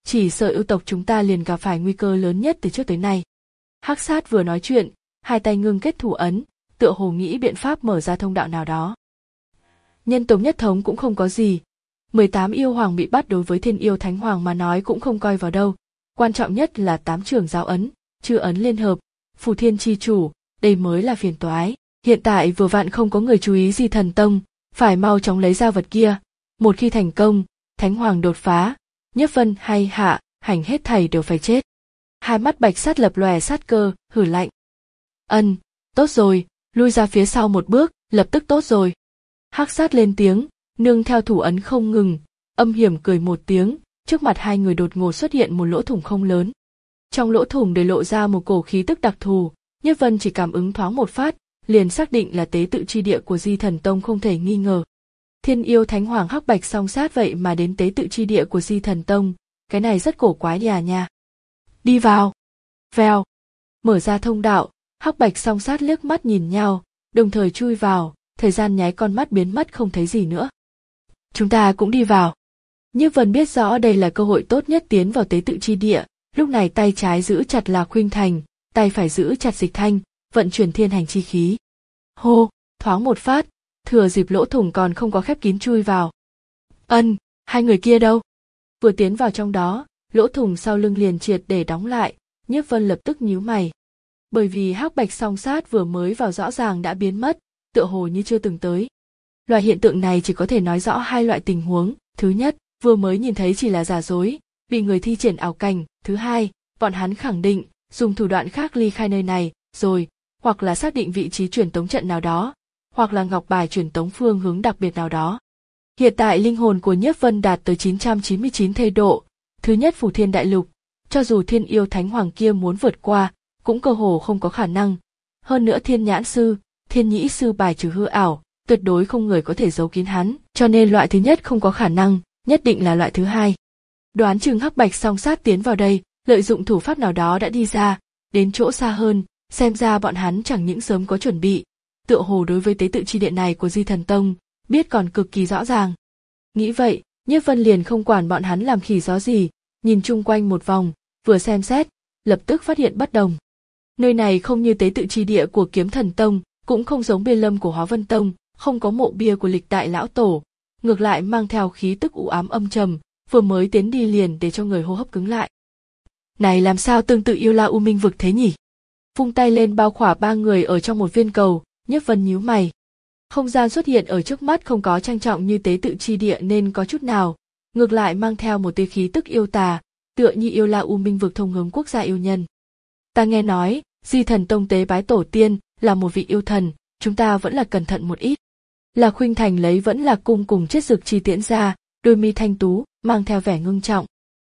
chỉ sợ yêu tộc chúng ta liền gặp phải nguy cơ lớn nhất từ trước tới nay. Hắc Sát vừa nói chuyện, hai tay ngưng kết thủ ấn, tựa hồ nghĩ biện pháp mở ra thông đạo nào đó. Nhân tộc nhất thống cũng không có gì, mười tám yêu hoàng bị bắt đối với Thiên Yêu Thánh Hoàng mà nói cũng không coi vào đâu, quan trọng nhất là tám trưởng giáo ấn, chư ấn liên hợp, Phù Thiên chi chủ, đây mới là phiền toái. Hiện tại vừa vặn không có người chú ý Di Thần Tông, phải mau chóng lấy ra vật kia, một khi thành công, Thánh Hoàng đột phá, Nhiếp Vân hay Hạ, Hành hết thảy đều phải chết. Hai mắt Bạch Sát lập lòe sát cơ, hử lạnh. Ân, tốt rồi, lui ra phía sau một bước, lập tức tốt rồi. Hắc Sát lên tiếng, nương theo thủ ấn không ngừng, âm hiểm cười một tiếng, trước mặt hai người đột ngột xuất hiện một lỗ thủng không lớn. Trong lỗ thủng để lộ ra một cổ khí tức đặc thù, Nhiếp Vân chỉ cảm ứng thoáng một phát, liền xác định là tế tự chi địa của Di Thần Tông không thể nghi ngờ. Thiên Yêu Thánh Hoàng Hắc Bạch song sát vậy mà đến tế tự chi địa của Di Thần Tông, cái này rất cổ quái đi à nha. Đi vào. Vèo. Mở ra thông đạo, Hắc Bạch song sát liếc mắt nhìn nhau, đồng thời chui vào, thời gian nháy con mắt biến mất không thấy gì nữa. Chúng ta cũng đi vào. Nhiếp Vân biết rõ đây là cơ hội tốt nhất tiến vào tế tự chi địa, lúc này tay trái giữ chặt Lạc Khuynh Thành, tay phải giữ chặt Dịch Thanh, vận chuyển thiên hành chi khí. Hô, thoáng một phát, thừa dịp lỗ thủng còn không có khép kín chui vào. Ân, hai người kia đâu? Vừa tiến vào trong đó, lỗ thủng sau lưng liền triệt để đóng lại, Nhiếp Vân lập tức nhíu mày. Bởi vì Hắc Bạch song sát vừa mới vào rõ ràng đã biến mất, tựa hồ như chưa từng tới. Loại hiện tượng này chỉ có thể nói rõ hai loại tình huống, thứ nhất, vừa mới nhìn thấy chỉ là giả dối, bị người thi triển ảo cảnh, thứ hai, bọn hắn khẳng định, dùng thủ đoạn khác ly khai nơi này, rồi, hoặc là xác định vị trí truyền tống trận nào đó, hoặc là ngọc bài truyền tống phương hướng đặc biệt nào đó. Hiện tại linh hồn của Nhiếp Vân đạt tới chín trăm chín mươi chín thê độ, thứ nhất Phù Thiên Đại Lục, cho dù Thiên Yêu Thánh Hoàng kia muốn vượt qua, cũng cơ hồ không có khả năng. Hơn nữa Thiên Nhãn Sư, Thiên Nhĩ Sư bài trừ hư ảo, tuyệt đối không người có thể giấu kín hắn, cho nên loại thứ nhất không có khả năng, nhất định là loại thứ hai. Đoán chừng Hắc Bạch song sát tiến vào đây, lợi dụng thủ pháp nào đó đã đi ra, đến chỗ xa hơn, xem ra bọn hắn chẳng những sớm có chuẩn bị, tựa hồ đối với tế tự chi địa này của Di Thần Tông, biết còn cực kỳ rõ ràng. Nghĩ vậy, Nhiếp Vân liền không quản bọn hắn làm khỉ gió gì, nhìn chung quanh một vòng, vừa xem xét, lập tức phát hiện bất đồng. Nơi này không như tế tự chi địa của Kiếm Thần Tông, cũng không giống bia lâm của Hóa Vân Tông, không có mộ bia của lịch đại lão tổ, ngược lại mang theo khí tức u ám âm trầm, vừa mới tiến đi liền để cho người hô hấp cứng lại. Này làm sao tương tự Yêu La U Minh vực thế nhỉ? Vung tay lên bao khỏa ba người ở trong một viên cầu, Nhiếp Vân nhíu mày. Không gian xuất hiện ở trước mắt không có trang trọng như tế tự chi địa nên có chút nào, ngược lại mang theo một tia khí tức yêu tà, tựa như Yêu La U Minh vực thông hướng quốc gia yêu nhân. Ta nghe nói, Di Thần Tông tế bái tổ tiên là một vị yêu thần, chúng ta vẫn là cẩn thận một ít. Lạc Khuynh Thành lấy vẫn là cung cùng chết dực chi tiễn ra, đôi mi thanh tú, mang theo vẻ ngưng trọng.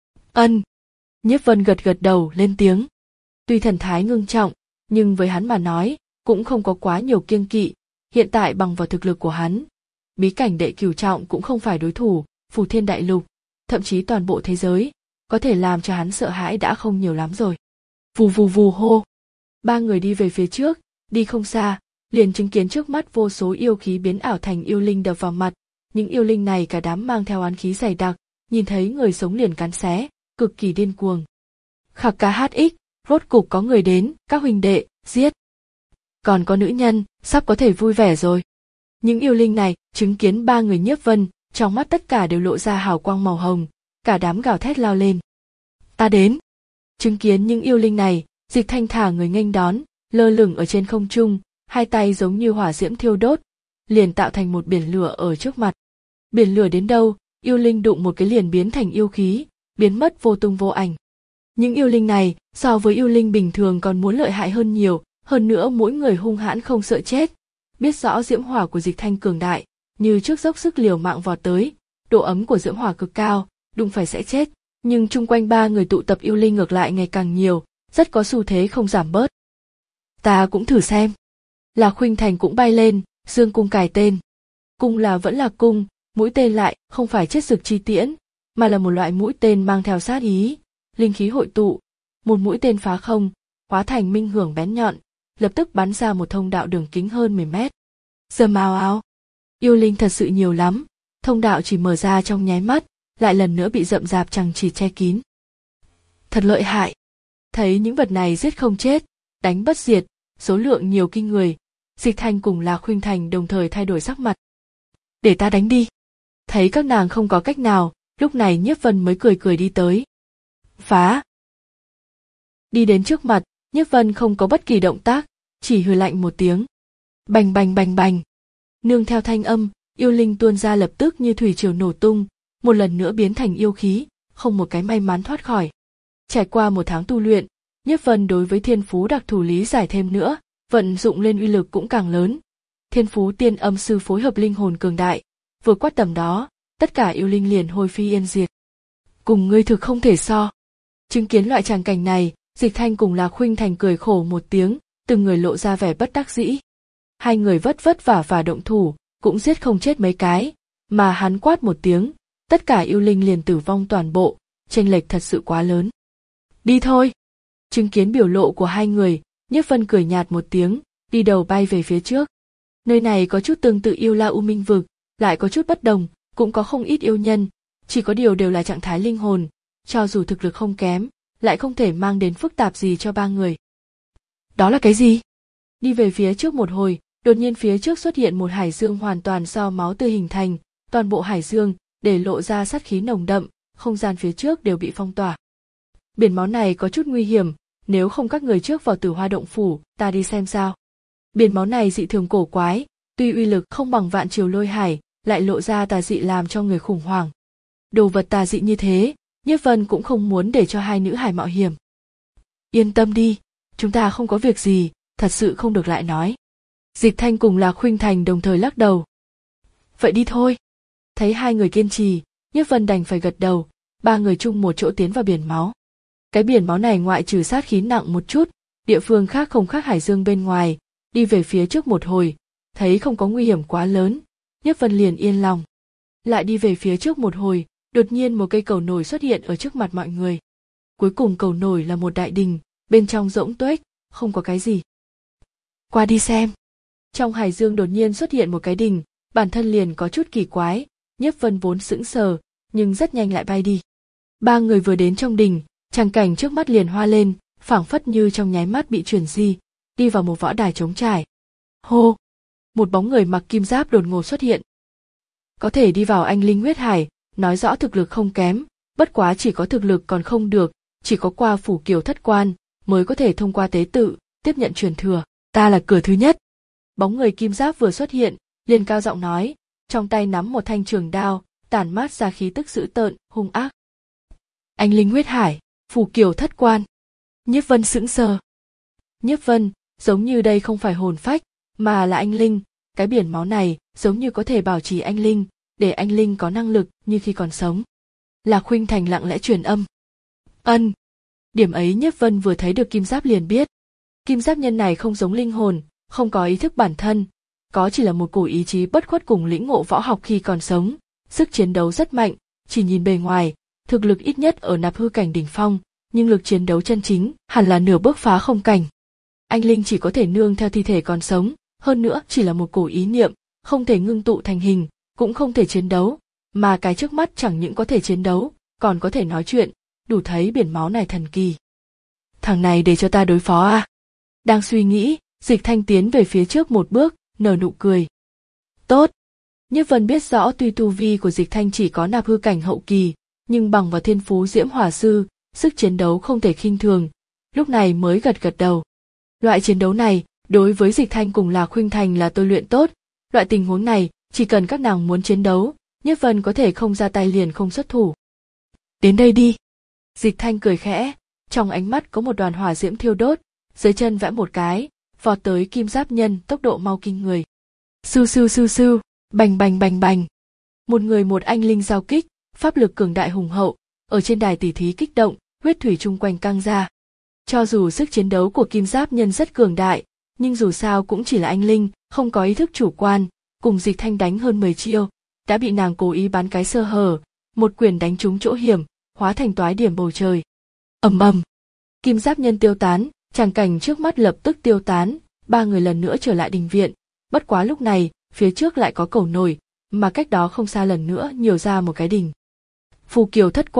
Ân. Nhiếp Vân gật gật đầu lên tiếng. Tuy thần thái ngưng trọng, nhưng với hắn mà nói, cũng không có quá nhiều kiêng kỵ, hiện tại bằng vào thực lực của hắn. Bí cảnh đệ cửu trọng cũng không phải đối thủ, Phù Thiên Đại Lục, thậm chí toàn bộ thế giới, có thể làm cho hắn sợ hãi đã không nhiều lắm rồi. Vù vù vù hô. Ba người đi về phía trước, đi không xa, liền chứng kiến trước mắt vô số yêu khí biến ảo thành yêu linh đập vào mặt, những yêu linh này cả đám mang theo oán khí dày đặc, nhìn thấy người sống liền cắn xé, cực kỳ điên cuồng. Khạc cá hát ích, rốt cục có người đến, các huynh đệ, giết. Còn có nữ nhân, sắp có thể vui vẻ rồi. Những yêu linh này, chứng kiến ba người Nhiếp Vân, trong mắt tất cả đều lộ ra hào quang màu hồng, cả đám gào thét lao lên. Ta đến. Chứng kiến những yêu linh này, Dịch Thanh thả người nghênh đón, lơ lửng ở trên không trung, hai tay giống như hỏa diễm thiêu đốt, liền tạo thành một biển lửa ở trước mặt. Biển lửa đến đâu, yêu linh đụng một cái liền biến thành yêu khí, biến mất vô tung vô ảnh. Những yêu linh này, so với yêu linh bình thường còn muốn lợi hại hơn nhiều, hơn nữa mỗi người hung hãn không sợ chết. Biết rõ diễm hỏa của Dịch Thanh cường đại, như trước dốc sức liều mạng vọt tới, độ ấm của diễm hỏa cực cao, đụng phải sẽ chết, nhưng chung quanh ba người tụ tập yêu linh ngược lại ngày càng nhiều, rất có xu thế không giảm bớt. Ta cũng thử xem. Lạc Khuynh Thành cũng bay lên, dương cung cài tên. Cung là vẫn là cung, mũi tên lại không phải chết dực chi tiễn, mà là một loại mũi tên mang theo sát ý, linh khí hội tụ, một mũi tên phá không, hóa thành minh hưởng bén nhọn, lập tức bắn ra một thông đạo đường kính hơn mười mét. Rầm ào ào, yêu linh thật sự nhiều lắm, thông đạo chỉ mở ra trong nháy mắt, lại lần nữa bị rậm rạp chằng chịt che kín. thật lợi hại. Thấy những vật này giết không chết, đánh bất diệt, số lượng nhiều kinh người, Dịch Thanh cùng Lạc Khuynh Thành đồng thời thay đổi sắc mặt. Để ta đánh đi. Thấy các nàng không có cách nào, lúc này Nhiếp Vân mới cười cười đi tới. Phá. Đi đến trước mặt, Nhiếp Vân không có bất kỳ động tác, chỉ hừ lạnh một tiếng. Bành bành bành bành. Nương theo thanh âm, yêu linh tuôn ra lập tức như thủy triều nổ tung, một lần nữa biến thành yêu khí, không một cái may mắn thoát khỏi. Trải qua một tháng tu luyện, Nhiếp Vân đối với thiên phú đặc thù lý giải thêm nữa, vận dụng lên uy lực cũng càng lớn. Thiên phú tiên âm sư phối hợp linh hồn cường đại, vừa quát tầm đó, tất cả yêu linh liền hôi phi yên diệt. Cùng ngươi thực không thể so. Chứng kiến loại tràng cảnh này, Dịch Thanh cùng Lạc Khuynh Thành cười khổ một tiếng, từng người lộ ra vẻ bất đắc dĩ. Hai người vất vất vả và động thủ, cũng giết không chết mấy cái, mà hắn quát một tiếng, tất cả yêu linh liền tử vong toàn bộ, chênh lệch thật sự quá lớn. Đi thôi. Chứng kiến biểu lộ của hai người, Nhiếp Vân cười nhạt một tiếng, đi đầu bay về phía trước. Nơi này có chút tương tự Yêu La U Minh vực, lại có chút bất đồng, cũng có không ít yêu nhân, chỉ có điều đều là trạng thái linh hồn, cho dù thực lực không kém, lại không thể mang đến phức tạp gì cho ba người. Đó là cái gì? Đi về phía trước một hồi, đột nhiên phía trước xuất hiện một hải dương hoàn toàn do máu tươi hình thành, toàn bộ hải dương để lộ ra sát khí nồng đậm, không gian phía trước đều bị phong tỏa. Biển máu này có chút nguy hiểm, nếu không các người trước vào Tử Hoa động phủ, ta đi xem sao. Biển máu này dị thường cổ quái, tuy uy lực không bằng Vạn Triều Lôi Hải, lại lộ ra tà dị làm cho người khủng hoảng. Đồ vật tà dị như thế, Nhiếp Vân cũng không muốn để cho hai nữ hải mạo hiểm. Yên tâm đi, chúng ta không có việc gì, thật sự không được lại nói. Dịch Thanh cùng Lạc Khuynh Thành đồng thời lắc đầu. Vậy đi thôi. Thấy hai người kiên trì, Nhiếp Vân đành phải gật đầu, ba người chung một chỗ tiến vào biển máu. Cái biển máu này ngoại trừ sát khí nặng một chút, địa phương khác không khác hải dương bên ngoài, đi về phía trước một hồi, thấy không có nguy hiểm quá lớn, Nhiếp Vân liền yên lòng. Lại đi về phía trước một hồi, đột nhiên một cây cầu nổi xuất hiện ở trước mặt mọi người. Cuối cùng cầu nổi là một đại đình, bên trong rỗng tuếch, không có cái gì. Qua đi xem. Trong hải dương đột nhiên xuất hiện một cái đình, bản thân liền có chút kỳ quái, Nhiếp Vân vốn sững sờ, nhưng rất nhanh lại bay đi. Ba người vừa đến trong đình, tràng cảnh trước mắt liền hoa lên, phảng phất như trong nháy mắt bị chuyển di, đi vào một võ đài trống trải. Hô! Một bóng người mặc kim giáp đột ngột xuất hiện. Có thể đi vào Anh Linh Huyết Hải, nói rõ thực lực không kém, bất quá chỉ có thực lực còn không được, chỉ có qua phủ kiều thất quan, mới có thể thông qua tế tự, tiếp nhận truyền thừa. Ta là cửa thứ nhất. Bóng người kim giáp vừa xuất hiện, liền cao giọng nói, trong tay nắm một thanh trường đao, tản mát ra khí tức dữ tợn, hung ác. Anh Linh Huyết Hải, phủ kiều thất quan. Nhiếp Vân sững sờ. Nhiếp Vân, giống như đây không phải hồn phách, mà là anh linh, cái biển máu này giống như có thể bảo trì anh linh, để anh linh có năng lực như khi còn sống. Lạc Khuynh Thành lặng lẽ truyền âm. Ân. Điểm ấy Nhiếp Vân vừa thấy được kim giáp liền biết. Kim giáp nhân này không giống linh hồn, không có ý thức bản thân, có chỉ là một cổ ý chí bất khuất cùng lĩnh ngộ võ học khi còn sống, sức chiến đấu rất mạnh, chỉ nhìn bề ngoài, thực lực ít nhất ở nạp hư cảnh đỉnh phong, nhưng lực chiến đấu chân chính hẳn là nửa bước phá không cảnh. Anh linh chỉ có thể nương theo thi thể còn sống, hơn nữa chỉ là một cổ ý niệm, không thể ngưng tụ thành hình, cũng không thể chiến đấu, mà cái trước mắt chẳng những có thể chiến đấu, còn có thể nói chuyện, đủ thấy biển máu này thần kỳ. Thằng này để cho ta đối phó à? Đang suy nghĩ, Dịch Thanh tiến về phía trước một bước, nở nụ cười. Tốt. Nhiếp Vân biết rõ tuy tu vi của Dịch Thanh chỉ có nạp hư cảnh hậu kỳ, nhưng bằng vào thiên phú Diễm Hỏa Sư, sức chiến đấu không thể khinh thường, lúc này mới gật gật đầu. Loại chiến đấu này, đối với Dịch Thanh cùng Lạc Khuynh Thành là tôi luyện tốt, loại tình huống này, chỉ cần các nàng muốn chiến đấu, Nhiếp Vân có thể không ra tay liền không xuất thủ. Đến đây đi. Dịch Thanh cười khẽ, trong ánh mắt có một đoàn hỏa diễm thiêu đốt, dưới chân vẽ một cái, vọt tới kim giáp nhân tốc độ mau kinh người. Sưu sưu sưu sưu, bành bành bành bành. Một người một anh linh giao kích, pháp lực cường đại hùng hậu, ở trên đài tỉ thí kích động, huyết thủy chung quanh căng ra. Cho dù sức chiến đấu của kim giáp nhân rất cường đại, nhưng dù sao cũng chỉ là anh linh, không có ý thức chủ quan, cùng Dịch Thanh đánh hơn mười chiêu, đã bị nàng cố ý bán cái sơ hở, một quyền đánh trúng chỗ hiểm, hóa thành toái điểm bầu trời. Ầm ầm, kim giáp nhân tiêu tán, tràng cảnh trước mắt lập tức tiêu tán, ba người lần nữa trở lại đình viện. Bất quá lúc này, phía trước lại có cầu nổi, mà cách đó không xa lần nữa nhiều ra một cái đình. Phù kiều thất quan,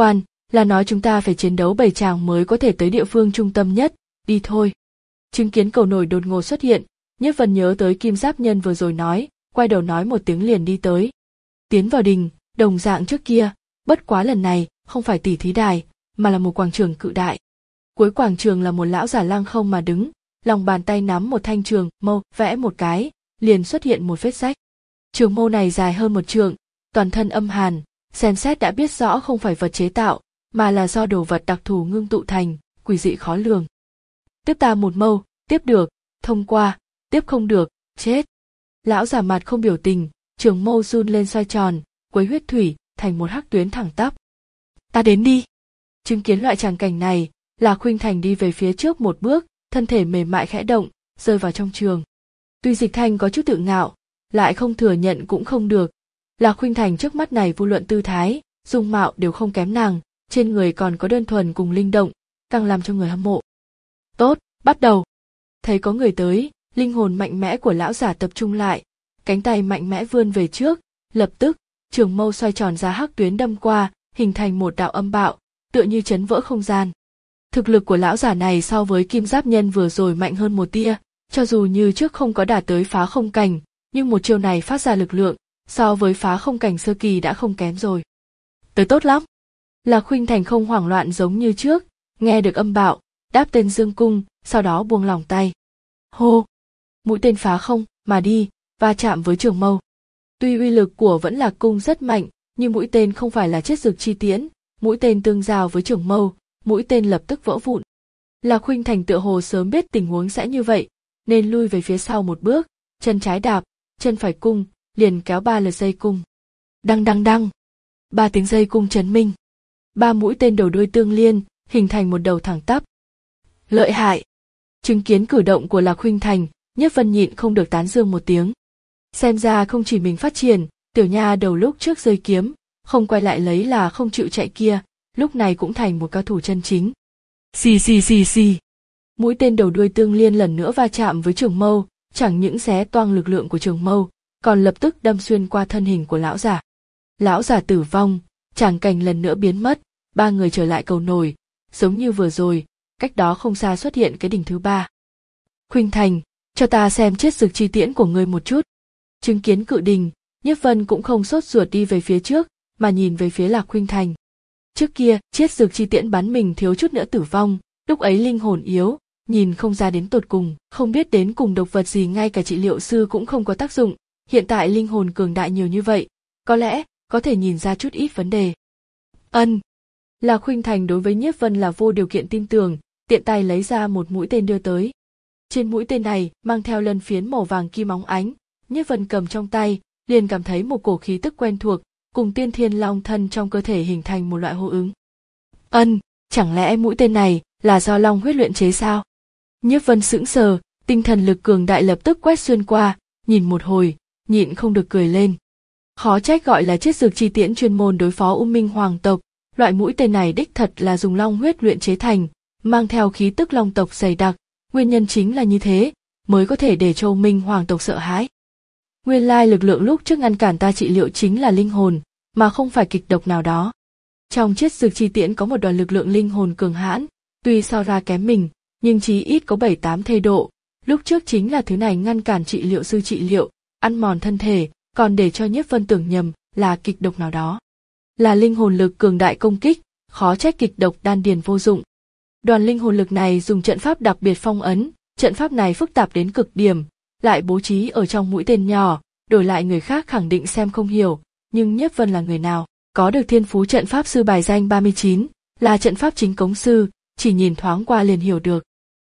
là nói chúng ta phải chiến đấu bảy tràng mới có thể tới địa phương trung tâm nhất, đi thôi. Chứng kiến cầu nổi đột ngột xuất hiện, Nhiếp Vân nhớ tới Kim Giáp Nhân vừa rồi nói, quay đầu nói một tiếng liền đi tới. Tiến vào đình, đồng dạng trước kia, bất quá lần này không phải tỉ thí đài, mà là một quảng trường cự đại. Cuối quảng trường là một lão giả lăng không mà đứng, lòng bàn tay nắm một thanh trường mâu, vẽ một cái, liền xuất hiện một vết rách. Trường mâu này dài hơn một trượng, toàn thân âm hàn, xem xét đã biết rõ không phải vật chế tạo, mà là do đồ vật đặc thù ngưng tụ thành, quỷ dị khó lường. Tiếp ta một mâu, tiếp được, thông qua, tiếp không được, chết. Lão giả mặt không biểu tình, trường mâu run lên xoay tròn, quấy huyết thủy thành một hắc tuyến thẳng tắp. Ta đến đi. Chứng kiến loại tràng cảnh này, Lạc Khuynh Thành đi về phía trước một bước, thân thể mềm mại khẽ động, rơi vào trong trường. Tuy Dịch Thanh có chút tự ngạo, lại không thừa nhận cũng không được. Lạc Khuynh Thành trước mắt này vô luận tư thái, dung mạo đều không kém nàng, trên người còn có đơn thuần cùng linh động, càng làm cho người hâm mộ. Tốt, bắt đầu. Thấy có người tới, linh hồn mạnh mẽ của lão giả tập trung lại, cánh tay mạnh mẽ vươn về trước, lập tức, trường mâu xoay tròn ra hắc tuyến đâm qua, hình thành một đạo âm bạo, tựa như chấn vỡ không gian. Thực lực của lão giả này so với Kim Giáp Nhân vừa rồi mạnh hơn một tia, cho dù như trước không có đạt tới phá không cảnh, nhưng một chiêu này phát ra lực lượng, so với phá không cảnh sơ kỳ đã không kém rồi. Tới tốt lắm. Lạc Khuynh Thành không hoảng loạn giống như trước, nghe được âm bạo, đáp tên dương cung, sau đó buông lỏng tay. Hô! Mũi tên phá không mà đi, va chạm với trường mâu. Tuy uy lực của vẫn là cung rất mạnh, nhưng mũi tên không phải là chiết dược chi tiễn, mũi tên tương giao với trường mâu, mũi tên lập tức vỡ vụn. Lạc Khuynh Thành tựa hồ sớm biết tình huống sẽ như vậy, nên lui về phía sau một bước, chân trái đạp, chân phải cung, liền kéo ba lượt dây cung. Đăng đăng đăng, ba tiếng dây cung chấn minh. Ba mũi tên đầu đuôi tương liên, hình thành một đầu thẳng tắp. Lợi hại. Chứng kiến cử động của Lạc Khuynh Thành, Nhiếp Vân nhịn không được tán dương một tiếng. Xem ra không chỉ mình phát triển, tiểu nha đầu lúc trước rơi kiếm, không quay lại lấy là không chịu chạy kia, lúc này cũng thành một cao thủ chân chính. Xì xì xì xì. Mũi tên đầu đuôi tương liên lần nữa va chạm với trường mâu, chẳng những xé toang lực lượng của trường mâu, còn lập tức đâm xuyên qua thân hình của lão giả. Lão giả tử vong, tràng cảnh lần nữa biến mất, ba người trở lại cầu nổi, giống như vừa rồi, cách đó không xa xuất hiện cái đỉnh thứ ba. Khuynh Thành, cho ta xem chiết dược chi tiễn của ngươi một chút. Chứng kiến cự đình, Nhiếp Vân cũng không sốt ruột đi về phía trước, mà nhìn về phía Lạc Khuynh Thành. Trước kia, chiết dược chi tiễn bắn mình thiếu chút nữa tử vong, lúc ấy linh hồn yếu, nhìn không ra đến tột cùng, không biết đến cùng độc vật gì ngay cả trị liệu sư cũng không có tác dụng, hiện tại linh hồn cường đại nhiều như vậy, có lẽ có thể nhìn ra chút ít vấn đề. Ân. Lạc Khuynh Thành đối với Nhiếp Vân là vô điều kiện tin tưởng, tiện tay lấy ra một mũi tên đưa tới. Trên mũi tên này mang theo lân phiến màu vàng kim óng ánh, Nhiếp Vân cầm trong tay, liền cảm thấy một cổ khí tức quen thuộc, cùng tiên thiên long thân trong cơ thể hình thành một loại hô ứng. Ân, chẳng lẽ mũi tên này là do long huyết luyện chế sao? Nhiếp Vân sững sờ, tinh thần lực cường đại lập tức quét xuyên qua, nhìn một hồi, nhịn không được cười lên. Khó trách gọi là chiết dược chi tiễn chuyên môn đối phó U Minh hoàng tộc, loại mũi tên này đích thật là dùng long huyết luyện chế thành, mang theo khí tức long tộc dày đặc, nguyên nhân chính là như thế, mới có thể để cho U Minh hoàng tộc sợ hãi. Nguyên lai lực lượng lúc trước ngăn cản ta trị liệu chính là linh hồn, mà không phải kịch độc nào đó. Trong chiết dược chi tiễn có một đoàn lực lượng linh hồn cường hãn, tuy so ra kém mình, nhưng chí ít có bảy tám thê độ, lúc trước chính là thứ này ngăn cản trị liệu sư trị liệu, ăn mòn thân thể, còn để cho Nhiếp Vân tưởng nhầm là kịch độc nào đó. Là linh hồn lực cường đại công kích, khó trách kịch độc đan điền vô dụng. Đoàn linh hồn lực này dùng trận pháp đặc biệt phong ấn, trận pháp này phức tạp đến cực điểm, lại bố trí ở trong mũi tên nhỏ, đổi lại người khác khẳng định xem không hiểu, nhưng Nhiếp Vân là người nào, có được thiên phú trận pháp sư bài danh ba mươi chín, là trận pháp chính cống sư, chỉ nhìn thoáng qua liền hiểu được.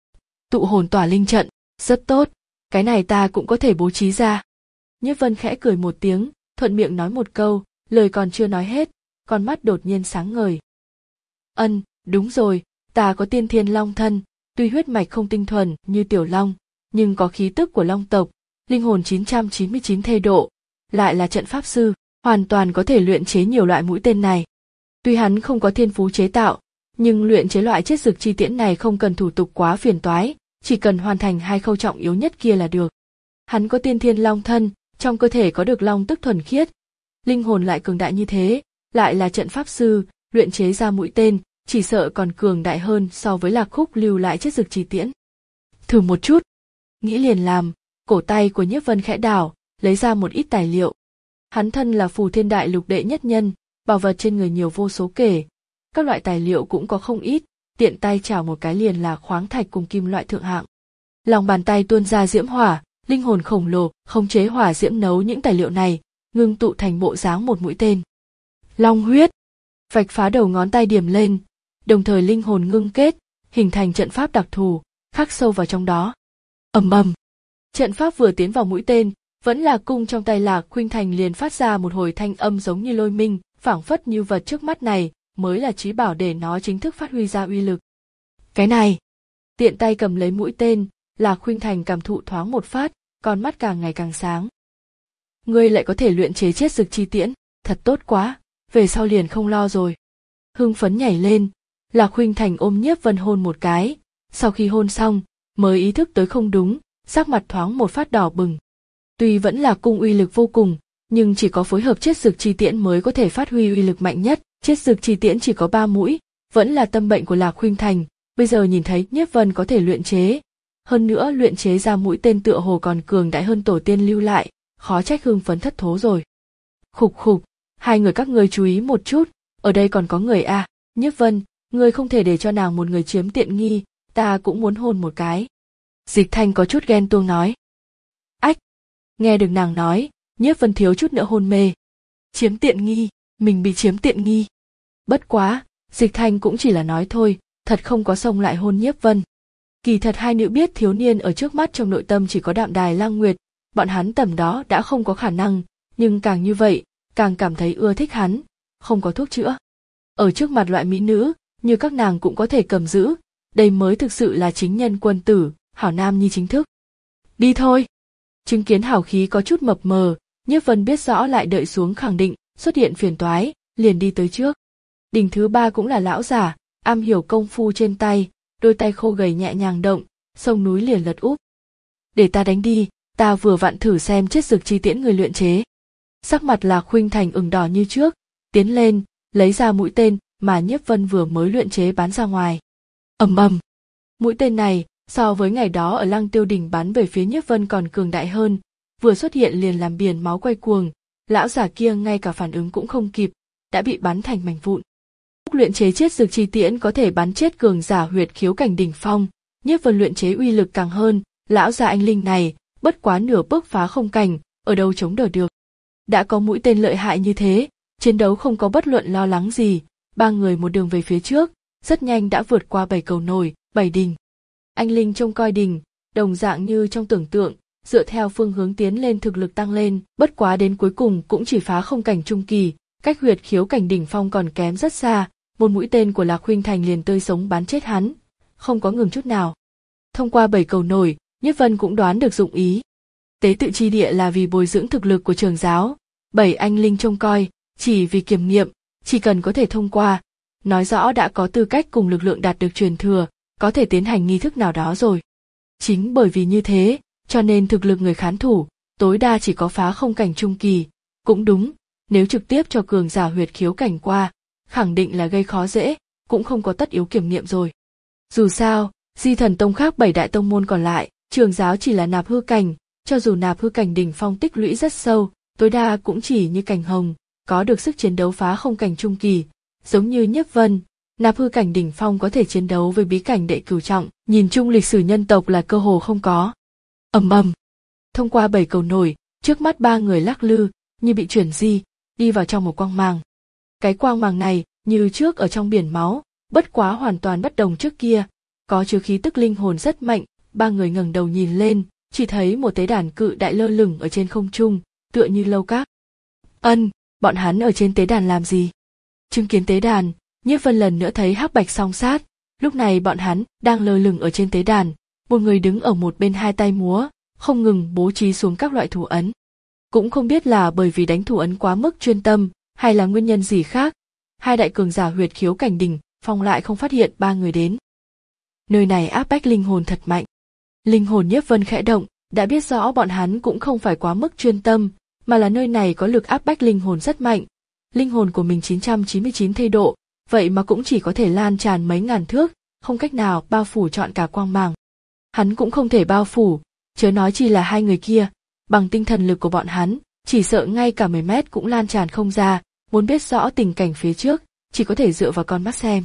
Tụ hồn tỏa linh trận, rất tốt, cái này ta cũng có thể bố trí ra. Nhiếp Vân khẽ cười một tiếng, thuận miệng nói một câu, lời còn chưa nói hết, con mắt đột nhiên sáng ngời. Ân, đúng rồi, ta có tiên thiên long thân, tuy huyết mạch không tinh thuần như tiểu long, nhưng có khí tức của long tộc, linh hồn chín trăm chín mươi chín thê độ, lại là trận pháp sư, hoàn toàn có thể luyện chế nhiều loại mũi tên này. Tuy hắn không có thiên phú chế tạo, nhưng luyện chế loại chiết dược chi tiễn này không cần thủ tục quá phiền toái, chỉ cần hoàn thành hai khâu trọng yếu nhất kia là được. Hắn có tiên thiên long thân, trong cơ thể có được long tức thuần khiết, linh hồn lại cường đại như thế, lại là trận pháp sư, luyện chế ra mũi tên, chỉ sợ còn cường đại hơn so với Lạc Khúc lưu lại chất dược chi tiễn. Thử một chút, nghĩ liền làm, cổ tay của Nhiếp Vân khẽ đảo, lấy ra một ít tài liệu. Hắn thân là Phù Thiên Đại Lục đệ nhất nhân, bảo vật trên người nhiều vô số kể, các loại tài liệu cũng có không ít, tiện tay chảo một cái liền là khoáng thạch cùng kim loại thượng hạng. Lòng bàn tay tuôn ra diễm hỏa, linh hồn khổng lồ khống chế hỏa diễm nấu những tài liệu này, ngưng tụ thành bộ dáng một mũi tên. Long huyết, vạch phá đầu ngón tay điểm lên, đồng thời linh hồn ngưng kết, hình thành trận pháp đặc thù, khắc sâu vào trong đó. Ầm ầm, trận pháp vừa tiến vào mũi tên, vẫn là cung trong tay Lạc Khuynh Thành liền phát ra một hồi thanh âm giống như lôi minh, phảng phất như vật trước mắt này mới là trí bảo để nó chính thức phát huy ra uy lực. Cái này, tiện tay cầm lấy mũi tên, Lạc Khuynh Thành cảm thụ thoáng một phát, con mắt càng ngày càng sáng. Ngươi lại có thể luyện chế chết dược chi tiễn, thật tốt quá, về sau liền không lo rồi. Hưng phấn nhảy lên, Lạc Khuynh Thành ôm Nhiếp Vân hôn một cái, sau khi hôn xong, mới ý thức tới không đúng, sắc mặt thoáng một phát đỏ bừng. Tuy vẫn là cung uy lực vô cùng, nhưng chỉ có phối hợp chết dược chi tiễn mới có thể phát huy uy lực mạnh nhất. Chết dược chi tiễn chỉ có ba mũi, vẫn là tâm bệnh của Lạc Khuynh Thành, bây giờ nhìn thấy Nhiếp Vân có thể luyện chế, hơn nữa luyện chế ra mũi tên tựa hồ còn cường đại hơn tổ tiên lưu lại, khó trách hưng phấn thất thố rồi. Khục khục, hai người các ngươi chú ý một chút, ở đây còn có người à, Nhiếp Vân, ngươi không thể để cho nàng một người chiếm tiện nghi, ta cũng muốn hôn một cái. Dịch Thanh có chút ghen tuông nói. Ách, nghe được nàng nói, Nhiếp Vân thiếu chút nữa hôn mê. Chiếm tiện nghi, mình bị chiếm tiện nghi. Bất quá, Dịch Thanh cũng chỉ là nói thôi, thật không có xông lại hôn Nhiếp Vân. Kỳ thật hai nữ biết thiếu niên ở trước mắt trong nội tâm chỉ có Đạm Đài Lang Nguyệt, bọn hắn tầm đó đã không có khả năng, nhưng càng như vậy, càng cảm thấy ưa thích hắn, không có thuốc chữa. Ở trước mặt loại mỹ nữ, như các nàng cũng có thể cầm giữ, đây mới thực sự là chính nhân quân tử, hảo nam nhi chính thức. Đi thôi. Chứng kiến hào khí có chút mập mờ, Nhiếp Vân biết rõ lại đợi xuống khẳng định, xuất hiện phiền toái, liền đi tới trước. Đỉnh thứ ba cũng là lão giả, am hiểu công phu trên tay, đôi tay khô gầy nhẹ nhàng động, sông núi liền lật úp. Để ta đánh đi, ta vừa vặn thử xem chết dược chi tiễn người luyện chế. Sắc mặt Lạc Khuynh Thành ửng đỏ như trước, tiến lên, lấy ra mũi tên mà Nhiếp Vân vừa mới luyện chế bắn ra ngoài. Ầm ầm, mũi tên này so với ngày đó ở Lăng Tiêu Đỉnh bắn về phía Nhiếp Vân còn cường đại hơn, vừa xuất hiện liền làm biển máu quay cuồng, lão giả kia ngay cả phản ứng cũng không kịp, đã bị bắn thành mảnh vụn. Luyện chế chết dược chi tiễn có thể bắn chết cường giả huyệt khiếu cảnh đỉnh phong, Nhiếp Vân luyện chế uy lực càng hơn, lão già anh linh này bất quá nửa bước phá không cảnh, ở đâu chống đỡ được. Đã có mũi tên lợi hại như thế, chiến đấu không có bất luận lo lắng gì, ba người một đường về phía trước, rất nhanh đã vượt qua bảy cầu nồi, bảy đình. Anh linh trông coi đình, đồng dạng như trong tưởng tượng, dựa theo phương hướng tiến lên thực lực tăng lên, bất quá đến cuối cùng cũng chỉ phá không cảnh trung kỳ, cách huyệt khiếu cảnh đỉnh phong còn kém rất xa, một mũi tên của Lạc Khuynh Thành liền tươi sống bắn chết hắn, không có ngừng chút nào. Thông qua bảy cầu nổi, Nhiếp Vân cũng đoán được dụng ý. Tế tự chi địa là vì bồi dưỡng thực lực của trường giáo, bảy anh linh trông coi, chỉ vì kiểm nghiệm, chỉ cần có thể thông qua, nói rõ đã có tư cách cùng lực lượng đạt được truyền thừa, có thể tiến hành nghi thức nào đó rồi. Chính bởi vì như thế, cho nên thực lực người khán thủ, tối đa chỉ có phá không cảnh trung kỳ, cũng đúng, nếu trực tiếp cho cường giả huyệt khiếu cảnh qua, khẳng định là gây khó dễ, cũng không có tất yếu kiểm nghiệm rồi. Dù sao, Di Thần Tông khác bảy đại tông môn còn lại, trường giáo chỉ là nạp hư cảnh, cho dù nạp hư cảnh đỉnh phong tích lũy rất sâu, tối đa cũng chỉ như cảnh hồng, có được sức chiến đấu phá không cảnh trung kỳ, giống như Nhiếp Vân, nạp hư cảnh đỉnh phong có thể chiến đấu với bí cảnh đệ cửu trọng, nhìn chung lịch sử nhân tộc là cơ hồ không có. Ầm ầm, thông qua bảy cầu nổi, trước mắt ba người lắc lư, như bị chuyển di, đi vào trong một quang màng. Cái quang màng này, như trước ở trong biển máu, bất quá hoàn toàn bất đồng trước kia, có chứa khí tức linh hồn rất mạnh, ba người ngẩng đầu nhìn lên, chỉ thấy một tế đàn cự đại lơ lửng ở trên không trung, tựa như lâu các. Ân, bọn hắn ở trên tế đàn làm gì? Chứng kiến tế đàn, Nhiếp Vân lần nữa thấy hắc bạch song sát, lúc này bọn hắn đang lơ lửng ở trên tế đàn, một người đứng ở một bên hai tay múa, không ngừng bố trí xuống các loại thủ ấn. Cũng không biết là bởi vì đánh thủ ấn quá mức chuyên tâm, hay là nguyên nhân gì khác, hai đại cường giả huyệt khiếu cảnh đỉnh phong lại không phát hiện ba người đến. Nơi này áp bách linh hồn thật mạnh. Linh hồn Nhiếp Vân khẽ động, đã biết rõ bọn hắn cũng không phải quá mức chuyên tâm, mà là nơi này có lực áp bách linh hồn rất mạnh. Linh hồn của mình chín trăm chín mươi chín thê độ, vậy mà cũng chỉ có thể lan tràn mấy ngàn thước, không cách nào bao phủ trọn cả quang màng. Hắn cũng không thể bao phủ, chớ nói chi là hai người kia, bằng tinh thần lực của bọn hắn, chỉ sợ ngay cả mười mét cũng lan tràn không ra, muốn biết rõ tình cảnh phía trước, chỉ có thể dựa vào con mắt xem.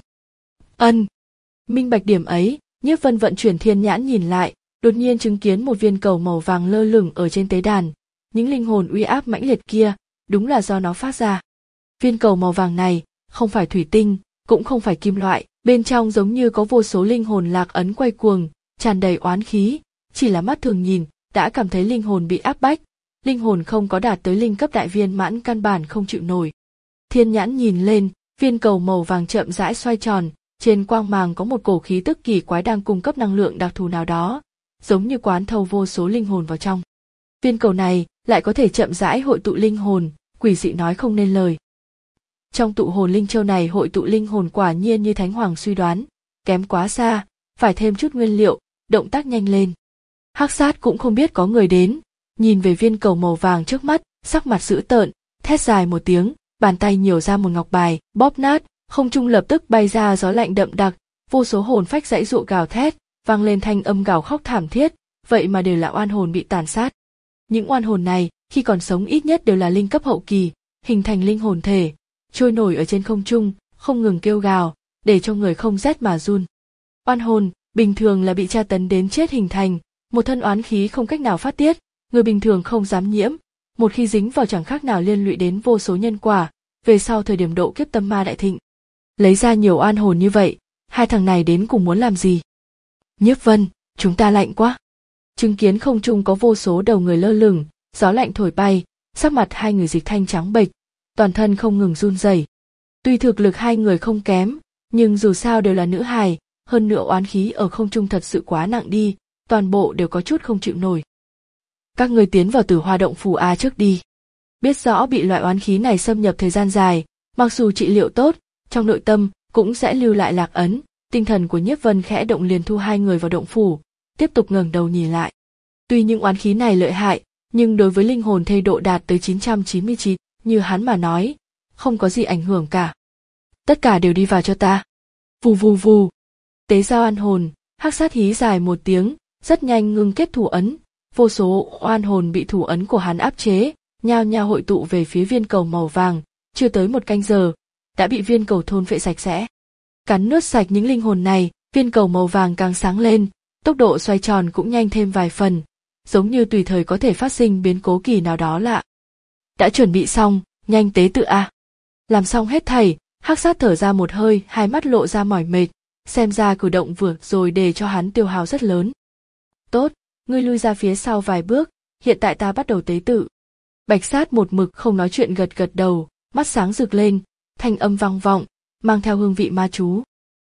Ân, minh bạch điểm ấy, Nhiếp Vân vận chuyển thiên nhãn nhìn lại, đột nhiên chứng kiến một viên cầu màu vàng lơ lửng ở trên tế đàn, những linh hồn uy áp mãnh liệt kia, đúng là do nó phát ra. Viên cầu màu vàng này, không phải thủy tinh, cũng không phải kim loại, bên trong giống như có vô số linh hồn lạc ấn quay cuồng, tràn đầy oán khí, chỉ là mắt thường nhìn, đã cảm thấy linh hồn bị áp bách, linh hồn không có đạt tới linh cấp đại viên mãn căn bản không chịu nổi. Thiên nhãn nhìn lên, viên cầu màu vàng chậm rãi xoay tròn, trên quang màng có một cổ khí tức kỳ quái đang cung cấp năng lượng đặc thù nào đó, giống như quán thâu vô số linh hồn vào trong. Viên cầu này lại có thể chậm rãi hội tụ linh hồn, quỷ dị nói không nên lời. Trong tụ hồn linh châu này hội tụ linh hồn quả nhiên như Thánh Hoàng suy đoán, kém quá xa, phải thêm chút nguyên liệu, động tác nhanh lên. Hắc Sát cũng không biết có người đến, nhìn về viên cầu màu vàng trước mắt, sắc mặt dữ tợn, thét dài một tiếng, bàn tay nhiều ra một ngọc bài, bóp nát, không trung lập tức bay ra gió lạnh đậm đặc, vô số hồn phách giãy giụa gào thét, vang lên thanh âm gào khóc thảm thiết, vậy mà đều là oan hồn bị tàn sát. Những oan hồn này, khi còn sống ít nhất đều là linh cấp hậu kỳ, hình thành linh hồn thể, trôi nổi ở trên không trung, không ngừng kêu gào, để cho người không rét mà run. Oan hồn, bình thường là bị tra tấn đến chết hình thành, một thân oán khí không cách nào phát tiết, người bình thường không dám nhiễm, một khi dính vào chẳng khác nào liên lụy đến vô số nhân quả, về sau thời điểm độ kiếp tâm ma đại thịnh. Lấy ra nhiều oan hồn như vậy, hai thằng này đến cùng muốn làm gì? Nhiếp Vân, chúng ta lạnh quá. Chứng kiến không trung có vô số đầu người lơ lửng, gió lạnh thổi bay, sắc mặt hai người Dịch Thanh trắng bệch, toàn thân không ngừng run rẩy. Tuy thực lực hai người không kém, nhưng dù sao đều là nữ hài, hơn nữa oán khí ở không trung thật sự quá nặng đi, toàn bộ đều có chút không chịu nổi. Các người tiến vào Tử Hoa động phủ A trước đi. Biết rõ bị loại oán khí này xâm nhập thời gian dài, mặc dù trị liệu tốt, trong nội tâm cũng sẽ lưu lại lạc ấn. Tinh thần của Nhiếp Vân khẽ động liền thu hai người vào động phủ, tiếp tục ngẩng đầu nhìn lại. Tuy những oán khí này lợi hại, nhưng đối với linh hồn thê độ đạt tới chín trăm chín mươi chín, như hắn mà nói, không có gì ảnh hưởng cả. Tất cả đều đi vào cho ta. Vù vù vù. Tế giao oan hồn, Hắc Sát hí dài một tiếng, rất nhanh ngưng kết thủ ấn, vô số oan hồn bị thủ ấn của hắn áp chế, nhao nhao hội tụ về phía viên cầu màu vàng, chưa tới một canh giờ, đã bị viên cầu thôn phệ sạch sẽ. Cắn nuốt sạch những linh hồn này, viên cầu màu vàng càng sáng lên, tốc độ xoay tròn cũng nhanh thêm vài phần, giống như tùy thời có thể phát sinh biến cố kỳ nào đó lạ. Đã chuẩn bị xong, nhanh tế tự a. Làm xong hết thảy, Hắc Sát thở ra một hơi, hai mắt lộ ra mỏi mệt, xem ra cử động vừa rồi để cho hắn tiêu hao rất lớn. Tốt, ngươi lui ra phía sau vài bước, hiện tại ta bắt đầu tế tự. Bạch Sát một mực không nói chuyện gật gật đầu, mắt sáng rực lên, thanh âm vang vọng, mang theo hương vị ma chú.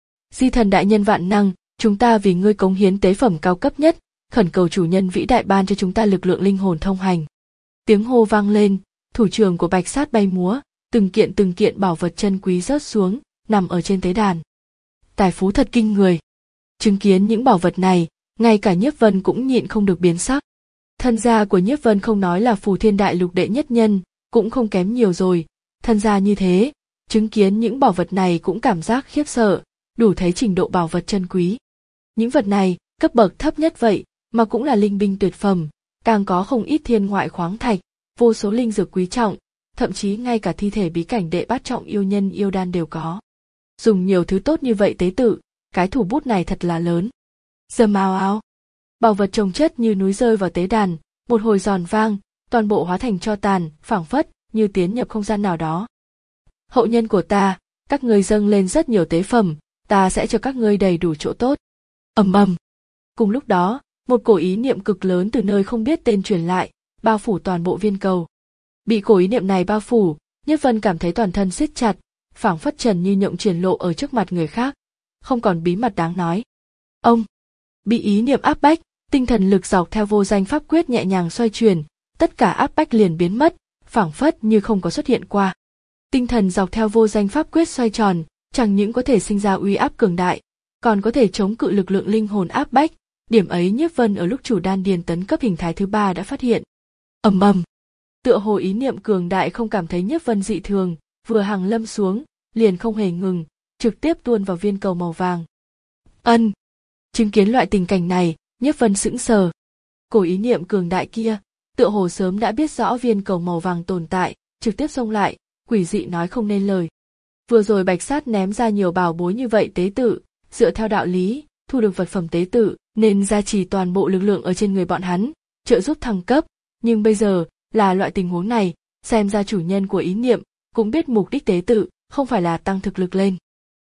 Di thần đại nhân vạn năng, chúng ta vì ngươi cống hiến tế phẩm cao cấp nhất, khẩn cầu chủ nhân vĩ đại ban cho chúng ta lực lượng linh hồn thông hành. Tiếng hô vang lên, thủ trưởng của Bạch Sát bay múa, từng kiện từng kiện bảo vật chân quý rớt xuống, nằm ở trên tế đàn. Tài phú thật kinh người. Chứng kiến những bảo vật này, ngay cả Nhiếp Vân cũng nhịn không được biến sắc. Thân gia của Nhiếp Vân không nói là Phù Thiên Đại Lục đệ nhất nhân, cũng không kém nhiều rồi. Thân gia như thế, chứng kiến những bảo vật này cũng cảm giác khiếp sợ, đủ thấy trình độ bảo vật chân quý. Những vật này, cấp bậc thấp nhất vậy, mà cũng là linh binh tuyệt phẩm, càng có không ít thiên ngoại khoáng thạch, vô số linh dược quý trọng, thậm chí ngay cả thi thể bí cảnh đệ bát trọng yêu nhân yêu đan đều có. Dùng nhiều thứ tốt như vậy tế tự, cái thủ bút này thật là lớn. Dầm ào ào, bảo vật chồng chất như núi rơi vào tế đàn, một hồi giòn vang, toàn bộ hóa thành tro tàn, phảng phất như tiến nhập không gian nào đó. Hậu nhân của ta, các ngươi dâng lên rất nhiều tế phẩm, ta sẽ cho các ngươi đầy đủ chỗ tốt. Ầm ầm. Cùng lúc đó, một cổ ý niệm cực lớn từ nơi không biết tên truyền lại, bao phủ toàn bộ viên cầu. Bị cổ ý niệm này bao phủ, Nhiếp Vân cảm thấy toàn thân siết chặt, phảng phất trần như nhộng triển lộ ở trước mặt người khác, không còn bí mật đáng nói. Ông bị ý niệm áp bách, tinh thần lực dọc theo vô danh pháp quyết nhẹ nhàng xoay chuyển, tất cả áp bách liền biến mất, phảng phất như không có xuất hiện qua. Tinh thần dọc theo vô danh pháp quyết xoay tròn, chẳng những có thể sinh ra uy áp cường đại, còn có thể chống cự lực lượng linh hồn áp bách. Điểm ấy Nhiếp Vân ở lúc chủ đan điền tấn cấp hình thái thứ ba đã phát hiện. Ầm ầm. Tựa hồ ý niệm cường đại không cảm thấy Nhiếp Vân dị thường, vừa hàng lâm xuống, liền không hề ngừng, trực tiếp tuôn vào viên cầu màu vàng. Ân, chứng kiến loại tình cảnh này, Nhiếp Vân sững sờ. Cổ ý niệm cường đại kia, tựa hồ sớm đã biết rõ viên cầu màu vàng tồn tại, trực tiếp xông lại, quỷ dị nói không nên lời. Vừa rồi Bạch Sát ném ra nhiều bảo bối như vậy tế tự, dựa theo đạo lý, thu được vật phẩm tế tự, nên gia trì toàn bộ lực lượng ở trên người bọn hắn, trợ giúp thăng cấp, nhưng bây giờ, là loại tình huống này, xem ra chủ nhân của ý niệm, cũng biết mục đích tế tự, không phải là tăng thực lực lên.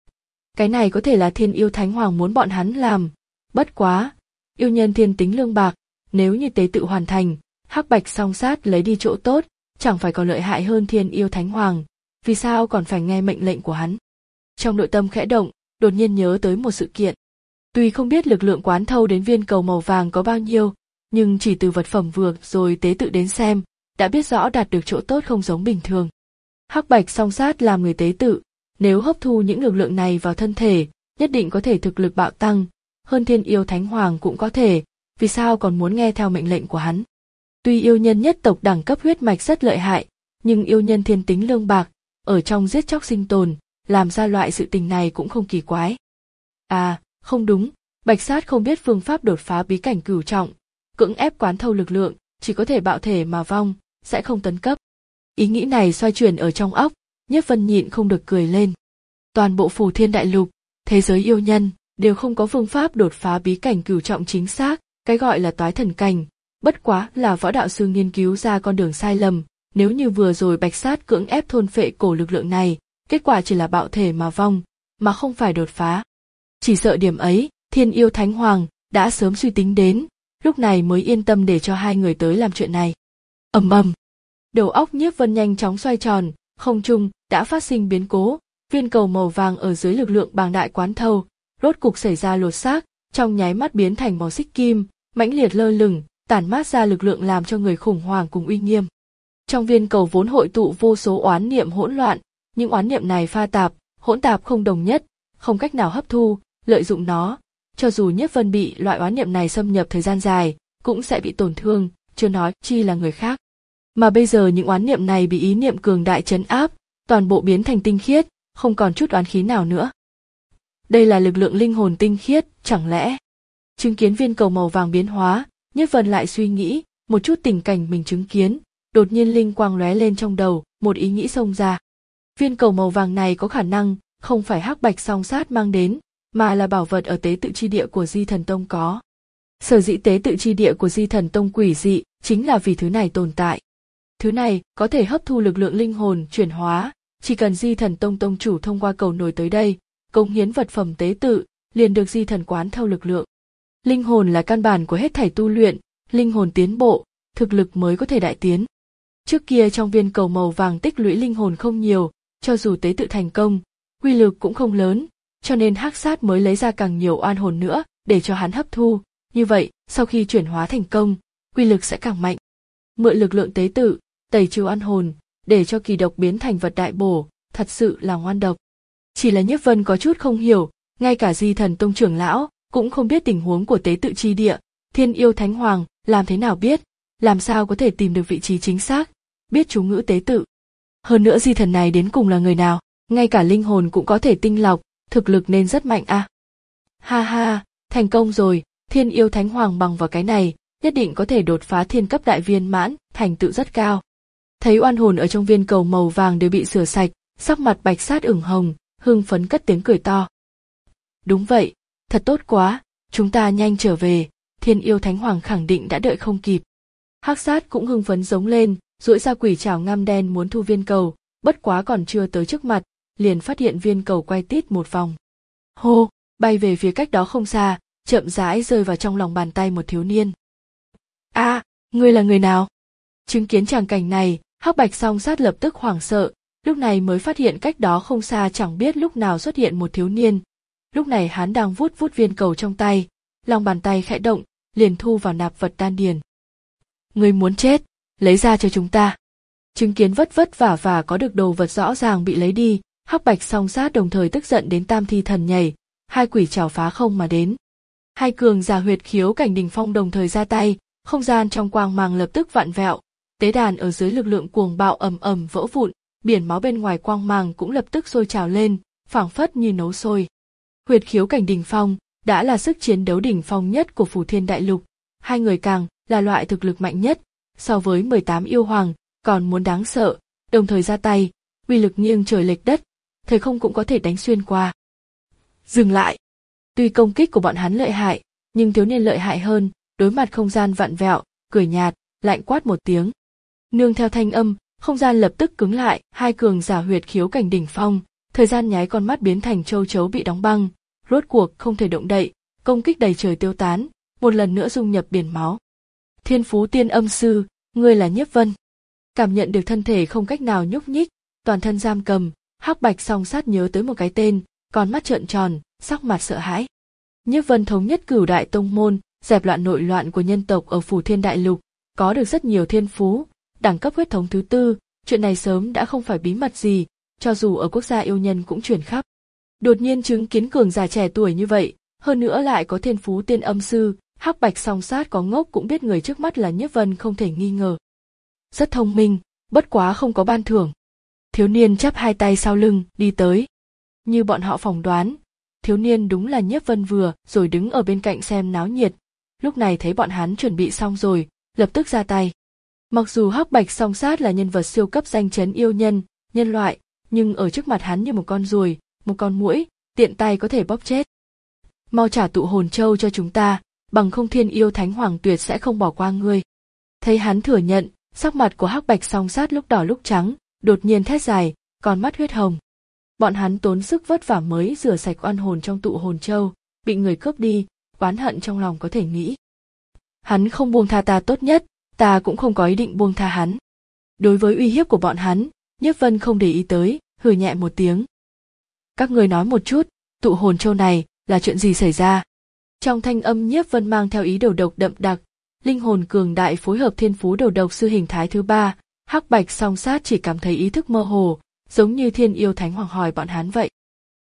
Cái này có thể là Thiên Yêu Thánh Hoàng muốn bọn hắn làm, bất quá, yêu nhân thiên tính lương bạc, nếu như tế tự hoàn thành, Hắc Bạch song sát lấy đi chỗ tốt, chẳng phải còn lợi hại hơn Thiên Yêu Thánh Hoàng, vì sao còn phải nghe mệnh lệnh của hắn. Trong nội tâm khẽ động, đột nhiên nhớ tới một sự kiện. Tuy không biết lực lượng quán thâu đến viên cầu màu vàng có bao nhiêu, nhưng chỉ từ vật phẩm vừa rồi tế tự đến xem, đã biết rõ đạt được chỗ tốt không giống bình thường. Hắc Bạch song sát làm người tế tự, nếu hấp thu những lực lượng này vào thân thể, nhất định có thể thực lực bạo tăng, hơn Thiên Yêu Thánh Hoàng cũng có thể, vì sao còn muốn nghe theo mệnh lệnh của hắn. Tuy yêu nhân nhất tộc đẳng cấp huyết mạch rất lợi hại, nhưng yêu nhân thiên tính lương bạc, ở trong giết chóc sinh tồn, làm ra loại sự tình này cũng không kỳ quái. À, không đúng, Bạch Sát không biết phương pháp đột phá bí cảnh cửu trọng, cưỡng ép quán thâu lực lượng, chỉ có thể bạo thể mà vong, sẽ không tấn cấp. Ý nghĩ này xoay chuyển ở trong óc, Nhiếp Vân nhịn không được cười lên. Toàn bộ Phù Thiên Đại Lục, thế giới yêu nhân, đều không có phương pháp đột phá bí cảnh cửu trọng chính xác, cái gọi là toái thần cảnh, bất quá là võ đạo sư nghiên cứu ra con đường sai lầm, nếu như vừa rồi Bạch Sát cưỡng ép thôn phệ cổ lực lượng này, kết quả chỉ là bạo thể mà vong, mà không phải đột phá. Chỉ sợ điểm ấy, Thiên Yêu Thánh Hoàng đã sớm suy tính đến, lúc này mới yên tâm để cho hai người tới làm chuyện này. Ầm ầm, đầu óc Nhiếp Vân nhanh chóng xoay tròn, không trung đã phát sinh biến cố, viên cầu màu vàng ở dưới lực lượng bàng đại quán thâu, rốt cục xảy ra lột xác, trong nháy mắt biến thành màu xích kim, mãnh liệt lơ lửng, tản mát ra lực lượng làm cho người khủng hoảng cùng uy nghiêm. Trong viên cầu vốn hội tụ vô số oán niệm hỗn loạn, những oán niệm này pha tạp, hỗn tạp không đồng nhất, không cách nào hấp thu, lợi dụng nó, cho dù Nhiếp Vân bị loại oán niệm này xâm nhập thời gian dài, cũng sẽ bị tổn thương, chưa nói chi là người khác. Mà bây giờ những oán niệm này bị ý niệm cường đại trấn áp, toàn bộ biến thành tinh khiết, không còn chút oán khí nào nữa. Đây là lực lượng linh hồn tinh khiết, chẳng lẽ? Chứng kiến viên cầu màu vàng biến hóa, Nhiếp Vân lại suy nghĩ, một chút tình cảnh mình chứng kiến, đột nhiên linh quang lóe lên trong đầu, một ý nghĩ xông ra. Viên cầu màu vàng này có khả năng không phải Hắc Bạch song sát mang đến, mà là bảo vật ở tế tự chi địa của Di Thần Tông có. Sở dĩ tế tự chi địa của Di Thần Tông quỷ dị, chính là vì thứ này tồn tại. Thứ này có thể hấp thu lực lượng linh hồn chuyển hóa, chỉ cần Di Thần Tông tông chủ thông qua cầu nối tới đây, cống hiến vật phẩm tế tự, liền được Di Thần quán thâu lực lượng. Linh hồn là căn bản của hết thảy tu luyện, linh hồn tiến bộ, thực lực mới có thể đại tiến. Trước kia trong viên cầu màu vàng tích lũy linh hồn không nhiều, cho dù tế tự thành công, quy lực cũng không lớn, cho nên Hắc Sát mới lấy ra càng nhiều oan hồn nữa để cho hắn hấp thu, như vậy, sau khi chuyển hóa thành công, quy lực sẽ càng mạnh. Mượn lực lượng tế tự, tẩy trừ oan hồn, để cho kỳ độc biến thành vật đại bổ, thật sự là ngoan độc. Chỉ là Nhiếp Vân có chút không hiểu, ngay cả Di Thần Tông trưởng lão cũng không biết tình huống của tế tự chi địa, Thiên Yêu Thánh Hoàng làm thế nào biết, làm sao có thể tìm được vị trí chính xác, biết chú ngữ tế tự. Hơn nữa Di Thần này đến cùng là người nào, ngay cả linh hồn cũng có thể tinh lọc, thực lực nên rất mạnh à. Ha ha, thành công rồi, Thiên Yêu Thánh Hoàng bằng vào cái này, nhất định có thể đột phá thiên cấp đại viên mãn, thành tựu rất cao. Thấy oan hồn ở trong viên cầu màu vàng đều bị rửa sạch, sắc mặt Bạch Sát ửng hồng, hưng phấn cất tiếng cười to. Đúng vậy, thật tốt quá, chúng ta nhanh trở về, Thiên Yêu Thánh Hoàng khẳng định đã đợi không kịp. Hắc Sát cũng hưng phấn giống lên, duỗi ra quỷ trảo ngăm đen muốn thu viên cầu, bất quá còn chưa tới trước mặt, liền phát hiện viên cầu quay tít một vòng. Hô, bay về phía cách đó không xa, chậm rãi rơi vào trong lòng bàn tay một thiếu niên. A, à, ngươi là người nào? Chứng kiến tràng cảnh này, Hắc Bạch song sát lập tức hoảng sợ, lúc này mới phát hiện cách đó không xa chẳng biết lúc nào xuất hiện một thiếu niên. Lúc này hắn đang vuốt vuốt viên cầu trong tay, lòng bàn tay khẽ động, liền thu vào nạp vật đan điền. Ngươi muốn chết, lấy ra cho chúng ta. Chứng kiến vất vất vả và có được đồ vật rõ ràng bị lấy đi, Hắc Bạch song sát đồng thời tức giận đến tam thi thần nhảy, hai quỷ trảo phá không mà đến. Hai cường giả huyệt khiếu cảnh đỉnh phong đồng thời ra tay, không gian trong quang mang lập tức vặn vẹo, tế đàn ở dưới lực lượng cuồng bạo ầm ầm vỡ vụn, biển máu bên ngoài quang mang cũng lập tức sôi trào lên, phảng phất như nấu sôi. Huyệt khiếu cảnh đỉnh phong đã là sức chiến đấu đỉnh phong nhất của Phù Thiên Đại Lục, hai người càng là loại thực lực mạnh nhất, so với mười tám yêu hoàng còn muốn đáng sợ, đồng thời ra tay, uy lực nghiêng trời lệch đất, thời không cũng có thể đánh xuyên qua. Dừng lại. Tuy công kích của bọn hắn lợi hại, nhưng thiếu niên lợi hại hơn, đối mặt không gian vặn vẹo, cười nhạt, lạnh quát một tiếng. Nương theo thanh âm, không gian lập tức cứng lại, hai cường giả huyệt khiếu cảnh đỉnh phong, thời gian nháy con mắt biến thành châu chấu bị đóng băng, rốt cuộc không thể động đậy, công kích đầy trời tiêu tán, một lần nữa dung nhập biển máu. Thiên Phú Tiên Âm Sư, ngươi là Nhiếp Vân. Cảm nhận được thân thể không cách nào nhúc nhích, toàn thân giam cầm, Hắc Bạch Song Sát nhớ tới một cái tên, con mắt trợn tròn, sắc mặt sợ hãi. Nhiếp Vân thống nhất cửu đại tông môn, dẹp loạn nội loạn của nhân tộc ở Phù Thiên Đại Lục, có được rất nhiều thiên phú, đẳng cấp huyết thống thứ tư, chuyện này sớm đã không phải bí mật gì, cho dù ở quốc gia yêu nhân cũng truyền khắp. Đột nhiên chứng kiến cường giả trẻ tuổi như vậy, hơn nữa lại có thiên phú tiên âm sư, Hắc Bạch Song Sát có ngốc cũng biết người trước mắt là Nhiếp Vân không thể nghi ngờ. Rất thông minh, bất quá không có ban thưởng. Thiếu niên chắp hai tay sau lưng, đi tới. Như bọn họ phỏng đoán, thiếu niên đúng là Nhiếp Vân vừa rồi đứng ở bên cạnh xem náo nhiệt, lúc này thấy bọn hắn chuẩn bị xong rồi, lập tức ra tay. Mặc dù Hắc Bạch Song Sát là nhân vật siêu cấp danh chấn yêu nhân, nhân loại, nhưng ở trước mặt hắn như một con ruồi, một con muỗi, tiện tay có thể bóp chết. Mau trả tụ hồn châu cho chúng ta, bằng không Thiên Yêu Thánh Hoàng tuyệt sẽ không bỏ qua ngươi. Thấy hắn thừa nhận, sắc mặt của Hắc Bạch Song Sát lúc đỏ lúc trắng, đột nhiên thét dài, con mắt huyết hồng. Bọn hắn tốn sức vất vả mới rửa sạch oan hồn trong tụ hồn châu, bị người cướp đi, oán hận trong lòng có thể nghĩ. Hắn không buông tha ta tốt nhất, ta cũng không có ý định buông tha hắn. Đối với uy hiếp của bọn hắn, Nhiếp Vân không để ý tới, hừ nhẹ một tiếng. Các người nói một chút, tụ hồn châu này là chuyện gì xảy ra? Trong thanh âm Nhiếp Vân mang theo ý đầu độc đậm đặc, linh hồn cường đại phối hợp thiên phú đầu độc sư hình thái thứ ba, Hắc Bạch Song Sát chỉ cảm thấy ý thức mơ hồ, giống như Thiên Yêu Thánh Hoàng hỏi bọn hắn vậy.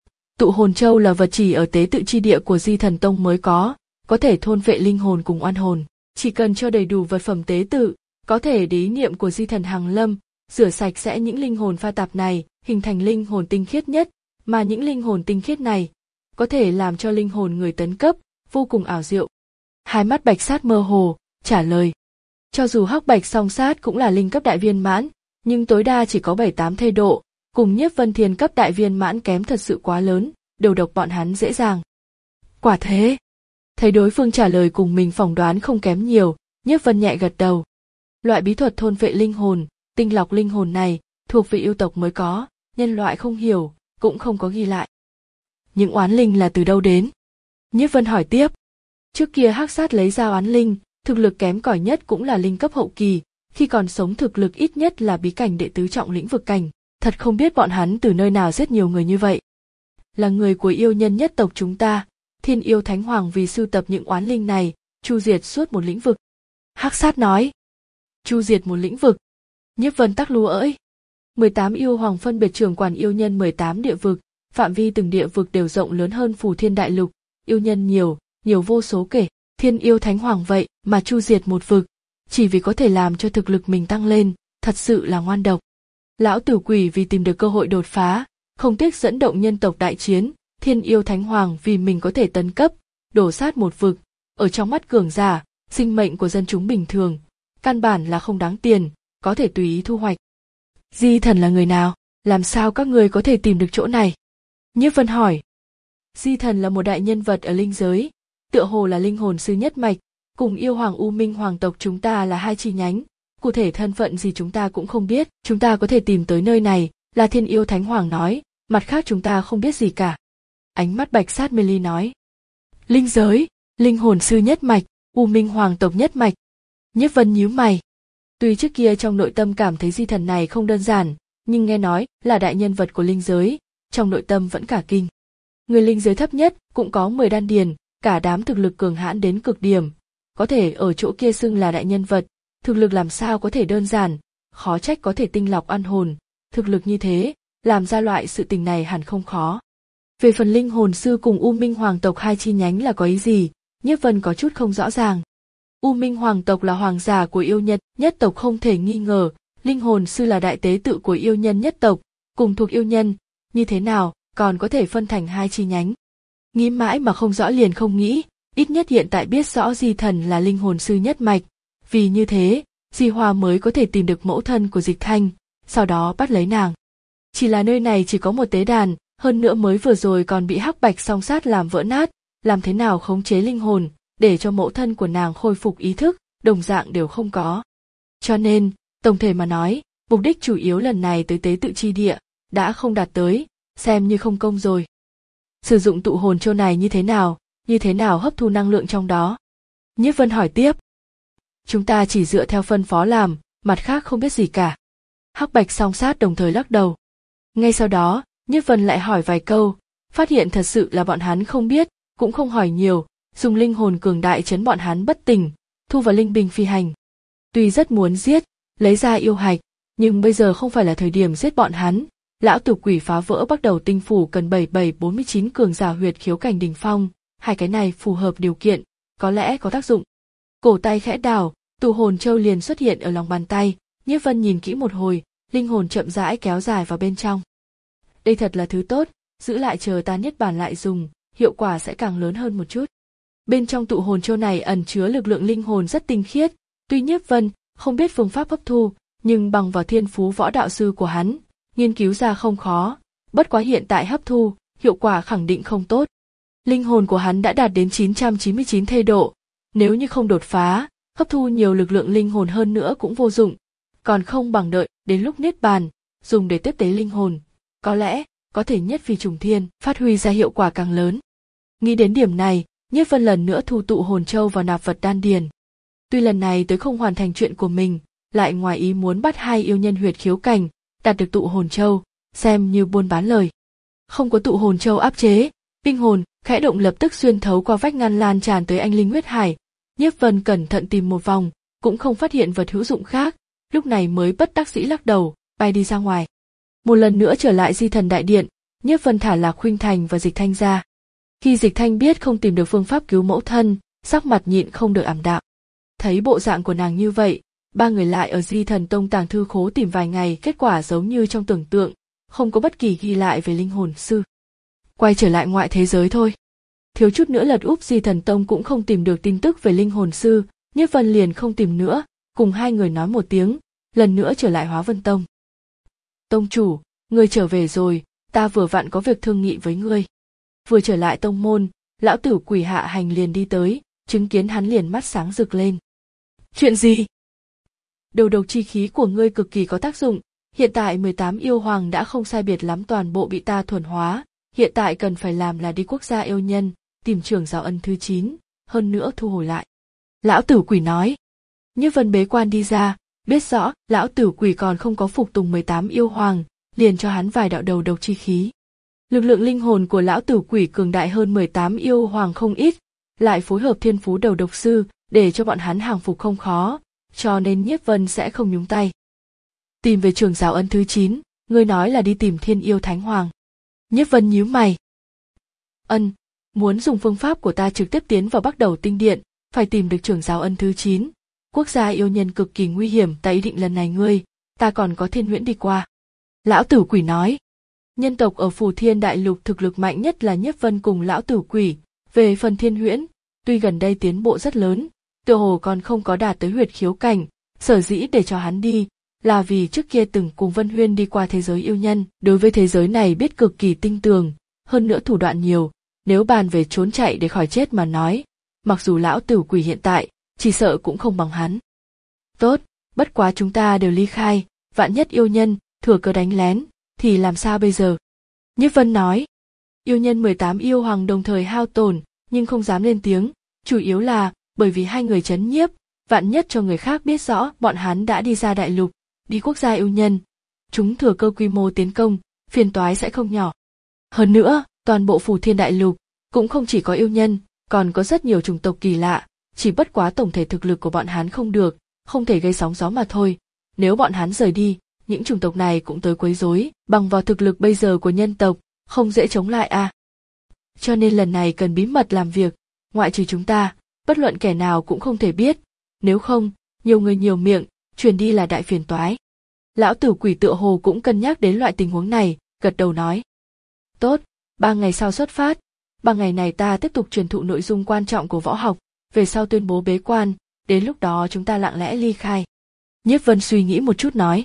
Tụ hồn châu là vật chỉ ở tế tự chi địa của Di Thần Tông mới có, có thể thôn vệ linh hồn cùng oan hồn, chỉ cần cho đầy đủ vật phẩm tế tự, có thể để ý niệm của Di Thần Hàng Lâm, rửa sạch sẽ những linh hồn pha tạp này, hình thành linh hồn tinh khiết nhất, mà những linh hồn tinh khiết này có thể làm cho linh hồn người tấn cấp, vô cùng ảo diệu. Hai mắt Bạch Sát mơ hồ, trả lời. Cho dù Hắc Bạch Song Sát cũng là linh cấp đại viên mãn, nhưng tối đa chỉ có bảy tám thê độ, cùng Nhiếp Vân Thiên cấp đại viên mãn kém thật sự quá lớn, đầu độc bọn hắn dễ dàng. Quả thế. Thấy đối phương trả lời cùng mình phỏng đoán không kém nhiều, Nhiếp Vân nhẹ gật đầu. Loại bí thuật thôn vệ linh hồn, tinh lọc linh hồn này, thuộc về yêu tộc mới có, nhân loại không hiểu, cũng không có ghi lại. Những oán linh là từ đâu đến? Nhiếp Vân hỏi tiếp. Trước kia Hắc Sát lấy ra oán linh, thực lực kém cỏi nhất cũng là linh cấp hậu kỳ, khi còn sống thực lực ít nhất là bí cảnh đệ tứ trọng lĩnh vực cảnh, thật không biết bọn hắn từ nơi nào giết nhiều người như vậy. Là người của yêu nhân nhất tộc chúng ta, Thiên Yêu Thánh Hoàng vì sưu tập những oán linh này, chu diệt suốt một lĩnh vực. Hắc Sát nói. Chu diệt một lĩnh vực. Nhiếp Vân tắc lúa ỡi. mười tám yêu hoàng phân biệt trưởng quản yêu nhân mười tám địa vực, phạm vi từng địa vực đều rộng lớn hơn Phù Thiên Đại Lục, yêu nhân nhiều, nhiều vô số kể. Thiên Yêu Thánh Hoàng vậy mà chu diệt một vực, chỉ vì có thể làm cho thực lực mình tăng lên, thật sự là ngoan độc. Lão tử quỷ vì tìm được cơ hội đột phá, không tiếc dẫn động nhân tộc đại chiến, Thiên Yêu Thánh Hoàng vì mình có thể tấn cấp, đổ sát một vực, ở trong mắt cường giả, sinh mệnh của dân chúng bình thường, căn bản là không đáng tiền, có thể tùy ý thu hoạch. Di Thần là người nào, làm sao các người có thể tìm được chỗ này? Nhiếp Vân hỏi. Di Thần là một đại nhân vật ở linh giới, tựa hồ là linh hồn sư nhất mạch, cùng yêu hoàng U Minh hoàng tộc chúng ta là hai chi nhánh, cụ thể thân phận gì chúng ta cũng không biết, chúng ta có thể tìm tới nơi này, là Thiên Yêu Thánh Hoàng nói, mặt khác chúng ta không biết gì cả. Ánh mắt Bạch Sát mê ly nói. Linh giới, linh hồn sư nhất mạch, U Minh hoàng tộc nhất mạch. Nhiếp Vân nhíu mày. Tuy trước kia trong nội tâm cảm thấy Di Thần này không đơn giản, nhưng nghe nói là đại nhân vật của linh giới, trong nội tâm vẫn cả kinh. Người linh giới thấp nhất cũng có mười đan điền, cả đám thực lực cường hãn đến cực điểm, có thể ở chỗ kia xưng là đại nhân vật, thực lực làm sao có thể đơn giản, khó trách có thể tinh lọc oan hồn, thực lực như thế, làm ra loại sự tình này hẳn không khó. Về phần linh hồn sư cùng U Minh hoàng tộc hai chi nhánh là có ý gì, Nhiếp Vân có chút không rõ ràng. U Minh hoàng tộc là hoàng giả của yêu nhân nhất tộc không thể nghi ngờ, linh hồn sư là đại tế tự của yêu nhân nhất tộc, cùng thuộc yêu nhân, như thế nào, còn có thể phân thành hai chi nhánh. Nghĩ mãi mà không rõ liền không nghĩ, ít nhất hiện tại biết rõ Di Thần là linh hồn sư nhất mạch, vì như thế, Di Hoa mới có thể tìm được mẫu thân của Dịch Thanh, sau đó bắt lấy nàng. Chỉ là nơi này chỉ có một tế đàn, hơn nữa mới vừa rồi còn bị hắc bạch song sát làm vỡ nát, làm thế nào khống chế linh hồn, để cho mẫu thân của nàng khôi phục ý thức, đồng dạng đều không có. Cho nên, tổng thể mà nói, mục đích chủ yếu lần này tới tế tự chi địa, đã không đạt tới, xem như không công rồi. Sử dụng tụ hồn châu này như thế nào, như thế nào hấp thu năng lượng trong đó? Nhiếp Vân hỏi tiếp. Chúng ta chỉ dựa theo phân phó làm, mặt khác không biết gì cả. Hắc bạch song sát đồng thời lắc đầu. Ngay sau đó, Nhiếp Vân lại hỏi vài câu, phát hiện thật sự là bọn hắn không biết, cũng không hỏi nhiều, dùng linh hồn cường đại chấn bọn hắn bất tỉnh, thu vào linh binh phi hành. Tuy rất muốn giết, lấy ra yêu hạch, nhưng bây giờ không phải là thời điểm giết bọn hắn. Lão tử quỷ phá vỡ bắt đầu tinh phủ cần bảy bảy bốn mươi chín cường giả huyệt khiếu cảnh đỉnh phong, hai cái này phù hợp điều kiện, có lẽ có tác dụng. Cổ tay khẽ đảo, tụ hồn châu liền xuất hiện ở lòng bàn tay, Nhiếp Vân nhìn kỹ một hồi, linh hồn chậm rãi kéo dài vào bên trong. Đây thật là thứ tốt, giữ lại chờ ta niết bàn lại dùng, hiệu quả sẽ càng lớn hơn một chút. Bên trong tụ hồn châu này ẩn chứa lực lượng linh hồn rất tinh khiết, tuy Nhiếp Vân không biết phương pháp hấp thu, nhưng bằng vào thiên phú võ đạo sư của hắn, nghiên cứu ra không khó, bất quá hiện tại hấp thu, hiệu quả khẳng định không tốt. Linh hồn của hắn đã đạt đến chín trăm chín mươi chín thê độ, nếu như không đột phá, hấp thu nhiều lực lượng linh hồn hơn nữa cũng vô dụng, còn không bằng đợi đến lúc niết bàn, dùng để tiếp tế linh hồn, có lẽ có thể nhất phi trùng thiên, phát huy ra hiệu quả càng lớn. Nghĩ đến điểm này, Nhiếp Vân lần nữa thu tụ hồn châu vào nạp vật đan điền. Tuy lần này tới không hoàn thành chuyện của mình, lại ngoài ý muốn bắt hai yêu nhân huyệt khiếu cảnh, đạt được tụ hồn châu, xem như buôn bán lời. Không có tụ hồn châu áp chế, linh hồn khẽ động lập tức xuyên thấu qua vách ngăn lan tràn tới anh linh huyết hải. Nhiếp Vân cẩn thận tìm một vòng, cũng không phát hiện vật hữu dụng khác, lúc này mới bất đắc dĩ lắc đầu, bay đi ra ngoài. Một lần nữa trở lại Di Thần đại điện, Nhiếp Vân thả Lạc Khuynh Thành và Dịch Thanh ra. Khi Dịch Thanh biết không tìm được phương pháp cứu mẫu thân, sắc mặt nhịn không được ảm đạm. Thấy bộ dạng của nàng như vậy, ba người lại ở Di Thần Tông tàng thư khố tìm vài ngày, kết quả giống như trong tưởng tượng, không có bất kỳ ghi lại về linh hồn sư. Quay trở lại ngoại thế giới thôi. Thiếu chút nữa lật úp Di Thần Tông cũng không tìm được tin tức về linh hồn sư, Nhiếp Vân liền không tìm nữa, cùng hai người nói một tiếng, lần nữa trở lại Hóa Vân Tông. Tông chủ, ngươi trở về rồi, ta vừa vặn có việc thương nghị với ngươi. Vừa trở lại tông môn, lão tử quỷ Hạ Hành liền đi tới, chứng kiến hắn liền mắt sáng rực lên. Chuyện gì? Đầu độc chi khí của ngươi cực kỳ có tác dụng, hiện tại mười tám yêu hoàng đã không sai biệt lắm toàn bộ bị ta thuần hóa, hiện tại cần phải làm là đi quốc gia yêu nhân, tìm trưởng giáo ân thứ chín, hơn nữa thu hồi lại. Lão tử quỷ nói. Như Vân bế quan đi ra, biết rõ lão tử quỷ còn không có phục tùng mười tám yêu hoàng, liền cho hắn vài đạo đầu độc chi khí. Lực lượng linh hồn của lão tử quỷ cường đại hơn mười tám yêu hoàng không ít, lại phối hợp thiên phú đầu độc sư, để cho bọn hắn hàng phục không khó, cho nên Nhiếp Vân sẽ không nhúng tay. Tìm về trưởng giáo ân thứ chín, ngươi nói là đi tìm Thiên Yêu Thánh Hoàng. Nhiếp Vân nhíu mày. Ân, muốn dùng phương pháp của ta trực tiếp tiến vào Bắc Đầu Tinh Điện, phải tìm được trưởng giáo ân thứ chín. Quốc gia yêu nhân cực kỳ nguy hiểm, ta ý định lần này ngươi, ta còn có Thiên Huyễn đi qua. Lão tử quỷ nói. Nhân tộc ở Phù Thiên Đại Lục thực lực mạnh nhất là Nhiếp Vân cùng lão tử quỷ, về phần Thiên Huyễn, tuy gần đây tiến bộ rất lớn, tựa hồ còn không có đạt tới huyệt khiếu cảnh, sở dĩ để cho hắn đi, là vì trước kia từng cùng Vân Huyên đi qua thế giới yêu nhân, đối với thế giới này biết cực kỳ tinh tường, hơn nữa thủ đoạn nhiều, nếu bàn về trốn chạy để khỏi chết mà nói, mặc dù lão tử quỷ hiện tại, chỉ sợ cũng không bằng hắn. Tốt, bất quá chúng ta đều ly khai, vạn nhất yêu nhân, thừa cơ đánh lén, thì làm sao bây giờ? Nhiếp Vân nói, yêu nhân mười tám yêu hoàng đồng thời hao tổn, nhưng không dám lên tiếng, chủ yếu là bởi vì hai người trấn nhiếp, vạn nhất cho người khác biết rõ bọn hắn đã đi ra đại lục, đi quốc gia yêu nhân, chúng thừa cơ quy mô tiến công, phiền toái sẽ không nhỏ. Hơn nữa, toàn bộ Phù Thiên Đại Lục cũng không chỉ có yêu nhân, còn có rất nhiều chủng tộc kỳ lạ, chỉ bất quá tổng thể thực lực của bọn hắn không được, không thể gây sóng gió mà thôi. Nếu bọn hắn rời đi, những chủng tộc này cũng tới quấy rối, bằng vào thực lực bây giờ của nhân tộc, không dễ chống lại à. Cho nên lần này cần bí mật làm việc, ngoại trừ chúng ta, bất luận kẻ nào cũng không thể biết, nếu không, nhiều người nhiều miệng, truyền đi là đại phiền toái. Lão tử quỷ tựa hồ cũng cân nhắc đến loại tình huống này, gật đầu nói. Tốt, ba ngày sau xuất phát. Ba ngày này ta tiếp tục truyền thụ nội dung quan trọng của võ học, về sau tuyên bố bế quan, đến lúc đó chúng ta lặng lẽ ly khai. Nhiếp Vân suy nghĩ một chút nói.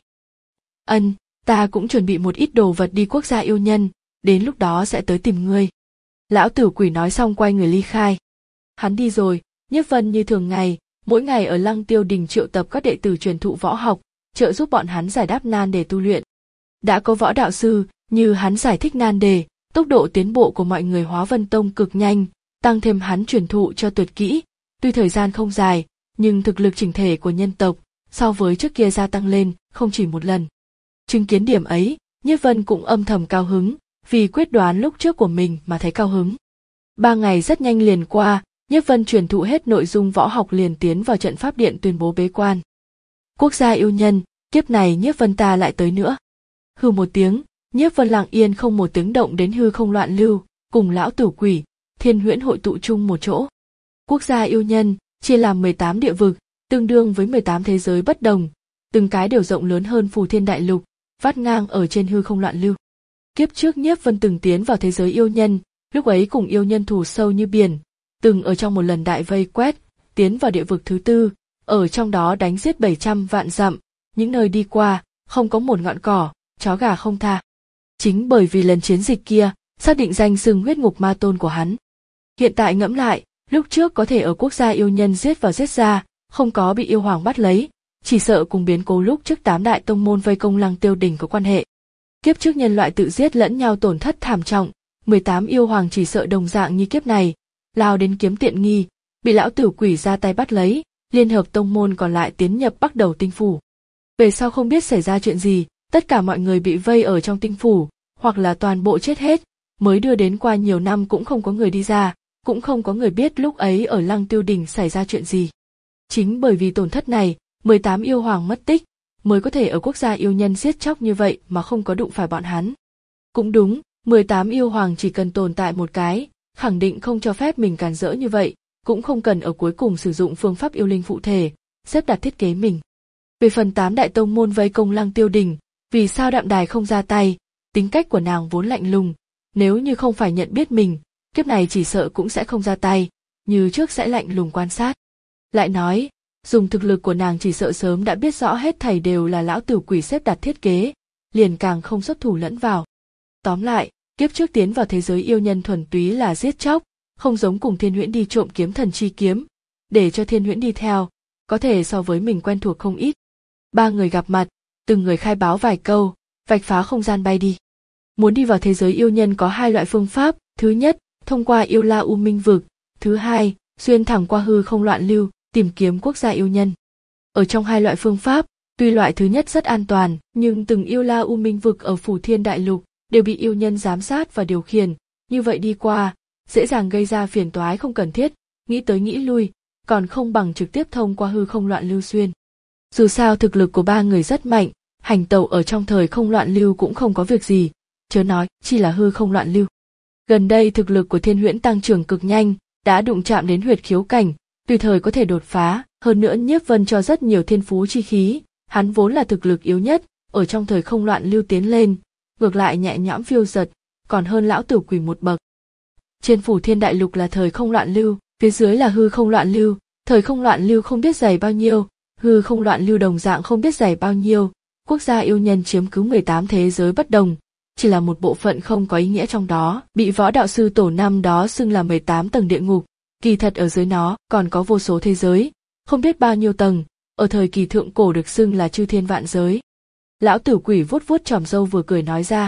Ân, ta cũng chuẩn bị một ít đồ vật đi quốc gia yêu nhân, đến lúc đó sẽ tới tìm ngươi. Lão Tử Quỷ nói xong quay người ly khai. Hắn đi rồi, Nhiếp Vân như thường ngày, mỗi ngày ở Lăng Tiêu Đình triệu tập các đệ tử truyền thụ võ học, trợ giúp bọn hắn giải đáp nan đề tu luyện. Đã có võ đạo sư, như hắn giải thích nan đề, tốc độ tiến bộ của mọi người Hóa Vân Tông cực nhanh, tăng thêm hắn truyền thụ cho tuyệt kỹ, tuy thời gian không dài, nhưng thực lực chỉnh thể của nhân tộc so với trước kia gia tăng lên không chỉ một lần. Chứng kiến điểm ấy, Nhiếp Vân cũng âm thầm cao hứng, vì quyết đoán lúc trước của mình mà thấy cao hứng. Ba ngày rất nhanh liền qua, Nhiếp Vân truyền thụ hết nội dung võ học liền tiến vào trận pháp điện tuyên bố bế quan. Quốc gia yêu nhân, kiếp này Nhiếp Vân ta lại tới nữa. Hừ một tiếng, Nhiếp Vân lặng yên không một tiếng động đến hư không loạn lưu, cùng Lão Tử Quỷ, Thiên Huyễn hội tụ chung một chỗ. Quốc gia yêu nhân chia làm mười tám địa vực, tương đương với mười tám thế giới bất đồng, từng cái đều rộng lớn hơn Phù Thiên Đại Lục, vắt ngang ở trên hư không loạn lưu. Kiếp trước Nhiếp Vân từng tiến vào thế giới yêu nhân, lúc ấy cùng yêu nhân thù sâu như biển, từng ở trong một lần đại vây quét, tiến vào địa vực thứ tư, ở trong đó đánh giết bảy trăm vạn dặm, những nơi đi qua, không có một ngọn cỏ, chó gà không tha. Chính bởi vì lần chiến dịch kia, xác định danh xưng huyết ngục ma tôn của hắn. Hiện tại ngẫm lại, lúc trước có thể ở quốc gia yêu nhân giết vào giết ra, không có bị yêu hoàng bắt lấy, chỉ sợ cùng biến cố lúc trước tám đại tông môn vây công Lăng Tiêu Đình có quan hệ. Kiếp trước nhân loại tự giết lẫn nhau tổn thất thảm trọng, mười tám yêu hoàng chỉ sợ đồng dạng như kiếp này, lao đến kiếm tiện nghi, bị Lão Tử Quỷ ra tay bắt lấy, liên hợp tông môn còn lại tiến nhập Bắc Đầu Tinh Phủ. Về sau không biết xảy ra chuyện gì, tất cả mọi người bị vây ở trong tinh phủ, hoặc là toàn bộ chết hết, mới đưa đến qua nhiều năm cũng không có người đi ra, cũng không có người biết lúc ấy ở Lăng Tiêu Đình xảy ra chuyện gì. Chính bởi vì tổn thất này, mười tám yêu hoàng mất tích, mới có thể ở quốc gia yêu nhân giết chóc như vậy mà không có đụng phải bọn hắn. Cũng đúng, mười tám yêu hoàng chỉ cần tồn tại một cái, khẳng định không cho phép mình cản rỡ như vậy, cũng không cần ở cuối cùng sử dụng phương pháp yêu linh phụ thể, xếp đặt thiết kế mình. Về phần tám đại tông môn vây công Lăng Tiêu Đình, vì sao Đạm Đài không ra tay, tính cách của nàng vốn lạnh lùng, nếu như không phải nhận biết mình, kiếp này chỉ sợ cũng sẽ không ra tay, như trước sẽ lạnh lùng quan sát. Lại nói, dùng thực lực của nàng chỉ sợ sớm đã biết rõ hết thảy đều là Lão Tử Quỷ xếp đặt thiết kế, liền càng không xuất thủ lẫn vào. Tóm lại, kiếp trước tiến vào thế giới yêu nhân thuần túy là giết chóc, không giống cùng Thiên Huyễn đi trộm kiếm thần chi kiếm, để cho Thiên Huyễn đi theo, có thể so với mình quen thuộc không ít. Ba người gặp mặt, từng người khai báo vài câu, vạch phá không gian bay đi. Muốn đi vào thế giới yêu nhân có hai loại phương pháp, thứ nhất, thông qua yêu la u minh vực, thứ hai, xuyên thẳng qua hư không loạn lưu, tìm kiếm quốc gia yêu nhân. Ở trong hai loại phương pháp, tuy loại thứ nhất rất an toàn, nhưng từng yêu la u minh vực ở Phù Thiên Đại Lục đều bị yêu nhân giám sát và điều khiển, như vậy đi qua, dễ dàng gây ra phiền toái không cần thiết, nghĩ tới nghĩ lui, còn không bằng trực tiếp thông qua hư không loạn lưu xuyên. Dù sao thực lực của ba người rất mạnh, hành tẩu ở trong thời không loạn lưu cũng không có việc gì, chớ nói chỉ là hư không loạn lưu. Gần đây thực lực của Thiên Huyễn tăng trưởng cực nhanh, đã đụng chạm đến huyệt khiếu cảnh, tùy thời có thể đột phá, hơn nữa Nhiếp Vân cho rất nhiều thiên phú chi khí, hắn vốn là thực lực yếu nhất, ở trong thời không loạn lưu tiến lên, ngược lại nhẹ nhõm phiêu dật, còn hơn Lão Tử Quỷ một bậc. Trên Phù Thiên Đại Lục là thời không loạn lưu, phía dưới là hư không loạn lưu, thời không loạn lưu không biết dày bao nhiêu, hư không loạn lưu đồng dạng không biết dày bao nhiêu, quốc gia yêu nhân chiếm cứ mười tám thế giới bất đồng, chỉ là một bộ phận không có ý nghĩa trong đó, bị võ đạo sư tổ năm đó xưng là mười tám tầng địa ngục, kỳ thật ở dưới nó còn có vô số thế giới, không biết bao nhiêu tầng, ở thời kỳ thượng cổ được xưng là chư thiên vạn giới. Lão Tử Quỷ vuốt vuốt chòm râu vừa cười nói ra.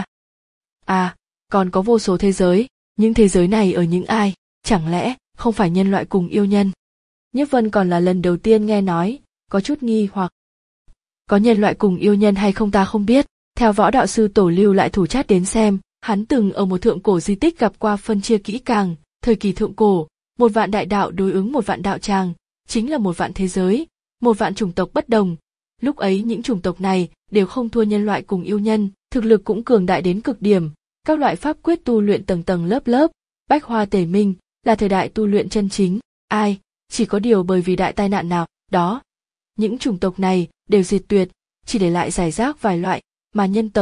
À, còn có vô số thế giới, những thế giới này ở những ai, chẳng lẽ không phải nhân loại cùng yêu nhân? Nhiếp Vân còn là lần đầu tiên nghe nói, có chút nghi hoặc. Có nhân loại cùng yêu nhân hay không ta không biết, theo võ đạo sư tổ lưu lại thủ chát đến xem, hắn từng ở một thượng cổ di tích gặp qua phân chia kỹ càng, thời kỳ thượng cổ, một vạn đại đạo đối ứng một vạn đạo tràng, chính là một vạn thế giới, một vạn chủng tộc bất đồng. Lúc ấy những chủng tộc này đều không thua nhân loại cùng yêu nhân, thực lực cũng cường đại đến cực điểm, các loại pháp quyết tu luyện tầng tầng lớp lớp, bách hoa tề minh, là thời đại tu luyện chân chính. Ai, chỉ có điều bởi vì đại tai nạn nào đó, những chủng tộc này đều diệt tuyệt, chỉ để lại rải rác vài loại, mà nhân tộc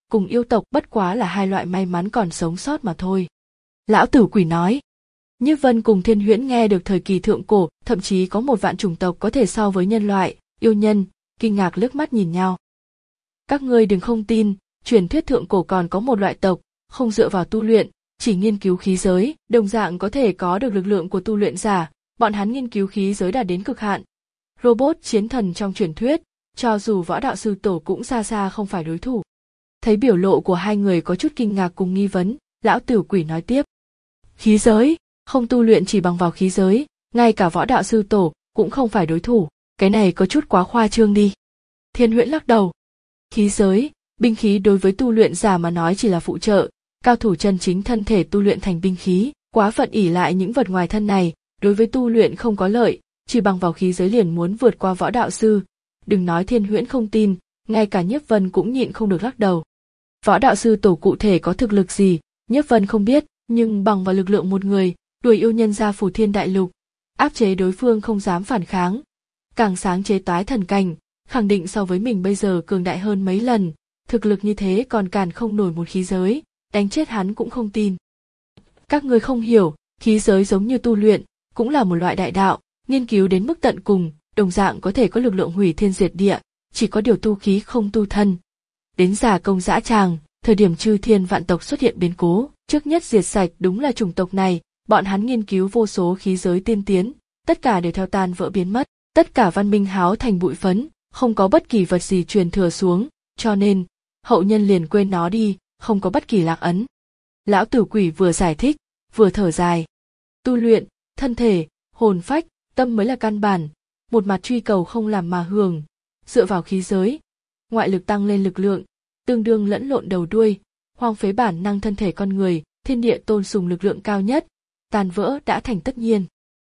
cùng yêu tộc bất quá là hai loại may mắn còn sống sót mà thôi. Lão Tử Quỷ nói. Nhiếp Vân cùng Thiên Huyễn nghe được thời kỳ thượng cổ, thậm chí có một vạn chủng tộc có thể so với nhân loại, yêu nhân, kinh ngạc liếc mắt nhìn nhau. Các ngươi đừng không tin, truyền thuyết thượng cổ còn có một loại tộc, không dựa vào tu luyện, chỉ nghiên cứu khí giới, đồng dạng có thể có được lực lượng của tu luyện giả, bọn hắn nghiên cứu khí giới đạt đến cực hạn. Robot chiến thần trong truyền thuyết, cho dù võ đạo sư tổ cũng xa xa không phải đối thủ. Thấy biểu lộ của hai người có chút kinh ngạc cùng nghi vấn, Lão Tử Quỷ nói tiếp. Khí giới, không tu luyện chỉ bằng vào khí giới, ngay cả võ đạo sư tổ cũng không phải đối thủ, cái này có chút quá khoa trương đi. Thiên Huyễn lắc đầu. Khí giới, binh khí đối với tu luyện giả mà nói chỉ là phụ trợ, cao thủ chân chính thân thể tu luyện thành binh khí, quá phận ỷ lại những vật ngoài thân này, đối với tu luyện không có lợi, chỉ bằng vào khí giới liền muốn vượt qua võ đạo sư. Đừng nói Thiên Huyễn không tin, ngay cả Nhiếp Vân cũng nhịn không được lắc đầu. Võ đạo sư tổ cụ thể có thực lực gì, Nhiếp Vân không biết, nhưng bằng vào lực lượng một người, đuổi yêu nhân ra Phù Thiên Đại Lục, áp chế đối phương không dám phản kháng. Càng sáng chế toái thần cảnh, khẳng định so với mình bây giờ cường đại hơn mấy lần, thực lực như thế còn cản không nổi một khí giới, đánh chết hắn cũng không tin. Các ngươi không hiểu, khí giới giống như tu luyện, cũng là một loại đại đạo, nghiên cứu đến mức tận cùng, đồng dạng có thể có lực lượng hủy thiên diệt địa, chỉ có điều tu khí không tu thân. Đến giả công dã tràng, thời điểm chư thiên vạn tộc xuất hiện biến cố, trước nhất diệt sạch đúng là chủng tộc này, bọn hắn nghiên cứu vô số khí giới tiên tiến, tất cả đều theo tan vỡ biến mất, tất cả văn minh háo thành bụi phấn, không có bất kỳ vật gì truyền thừa xuống, cho nên, hậu nhân liền quên nó đi, không có bất kỳ lạc ấn. Lão Tử Quỷ vừa giải thích, vừa thở dài. Tu luyện, thân thể, hồn phách, tâm mới là căn bản, một mặt truy cầu không làm mà hưởng, dựa vào khí giới, ngoại lực tăng lên lực lượng, tương đương lẫn lộn đầu đuôi, hoang phế bản năng thân thể con người, thiên địa tôn sùng lực lượng cao nhất, tàn vỡ đã thành tất nhiên.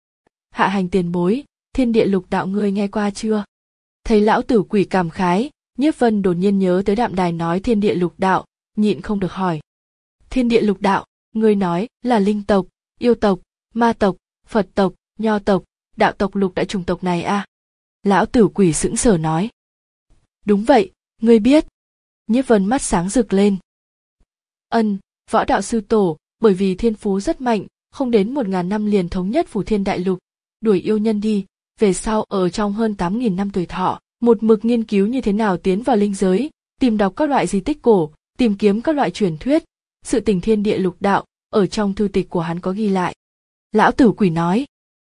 Hạ hành tiền bối, thiên địa lục đạo ngươi nghe qua chưa? Thấy Lão Tử Quỷ cảm khái, Nhiếp Vân đột nhiên nhớ tới Đạm Đài nói thiên địa lục đạo, nhịn không được hỏi. Thiên địa lục đạo, ngươi nói là linh tộc, yêu tộc, ma tộc, Phật tộc, nho tộc, đạo tộc lục đại chủng tộc này à? Lão Tử Quỷ sững sờ nói. Đúng vậy, ngươi biết. Nhiếp Vân mắt sáng rực lên. Ân, võ đạo sư tổ, bởi vì thiên phú rất mạnh, không đến một ngàn năm liền thống nhất Phù Thiên Đại Lục, đuổi yêu nhân đi, về sau ở trong hơn tám nghìn năm tuổi thọ, một mực nghiên cứu như thế nào tiến vào linh giới, tìm đọc các loại di tích cổ, tìm kiếm các loại truyền thuyết, sự tình thiên địa lục đạo, ở trong thư tịch của hắn có ghi lại. Lão Tử Quỷ nói,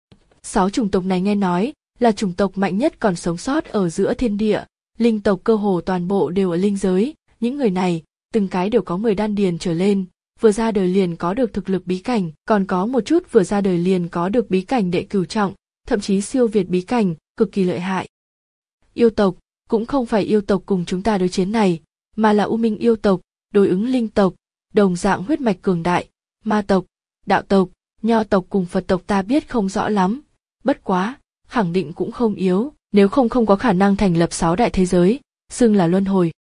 sáu chủng tộc này nghe nói là chủng tộc mạnh nhất còn sống sót ở giữa thiên địa, linh tộc cơ hồ toàn bộ đều ở linh giới, những người này, từng cái đều có mười đan điền trở lên, vừa ra đời liền có được thực lực bí cảnh, còn có một chút vừa ra đời liền có được bí cảnh đệ cửu trọng, thậm chí siêu việt bí cảnh, cực kỳ lợi hại. Yêu tộc, cũng không phải yêu tộc cùng chúng ta đối chiến này, mà là U Minh yêu tộc, đối ứng linh tộc, đồng dạng huyết mạch cường đại, ma tộc, đạo tộc, nho tộc cùng Phật tộc ta biết không rõ lắm, bất quá, khẳng định cũng không yếu, nếu không không có khả năng thành lập sáu đại thế giới, xưng là luân hồi.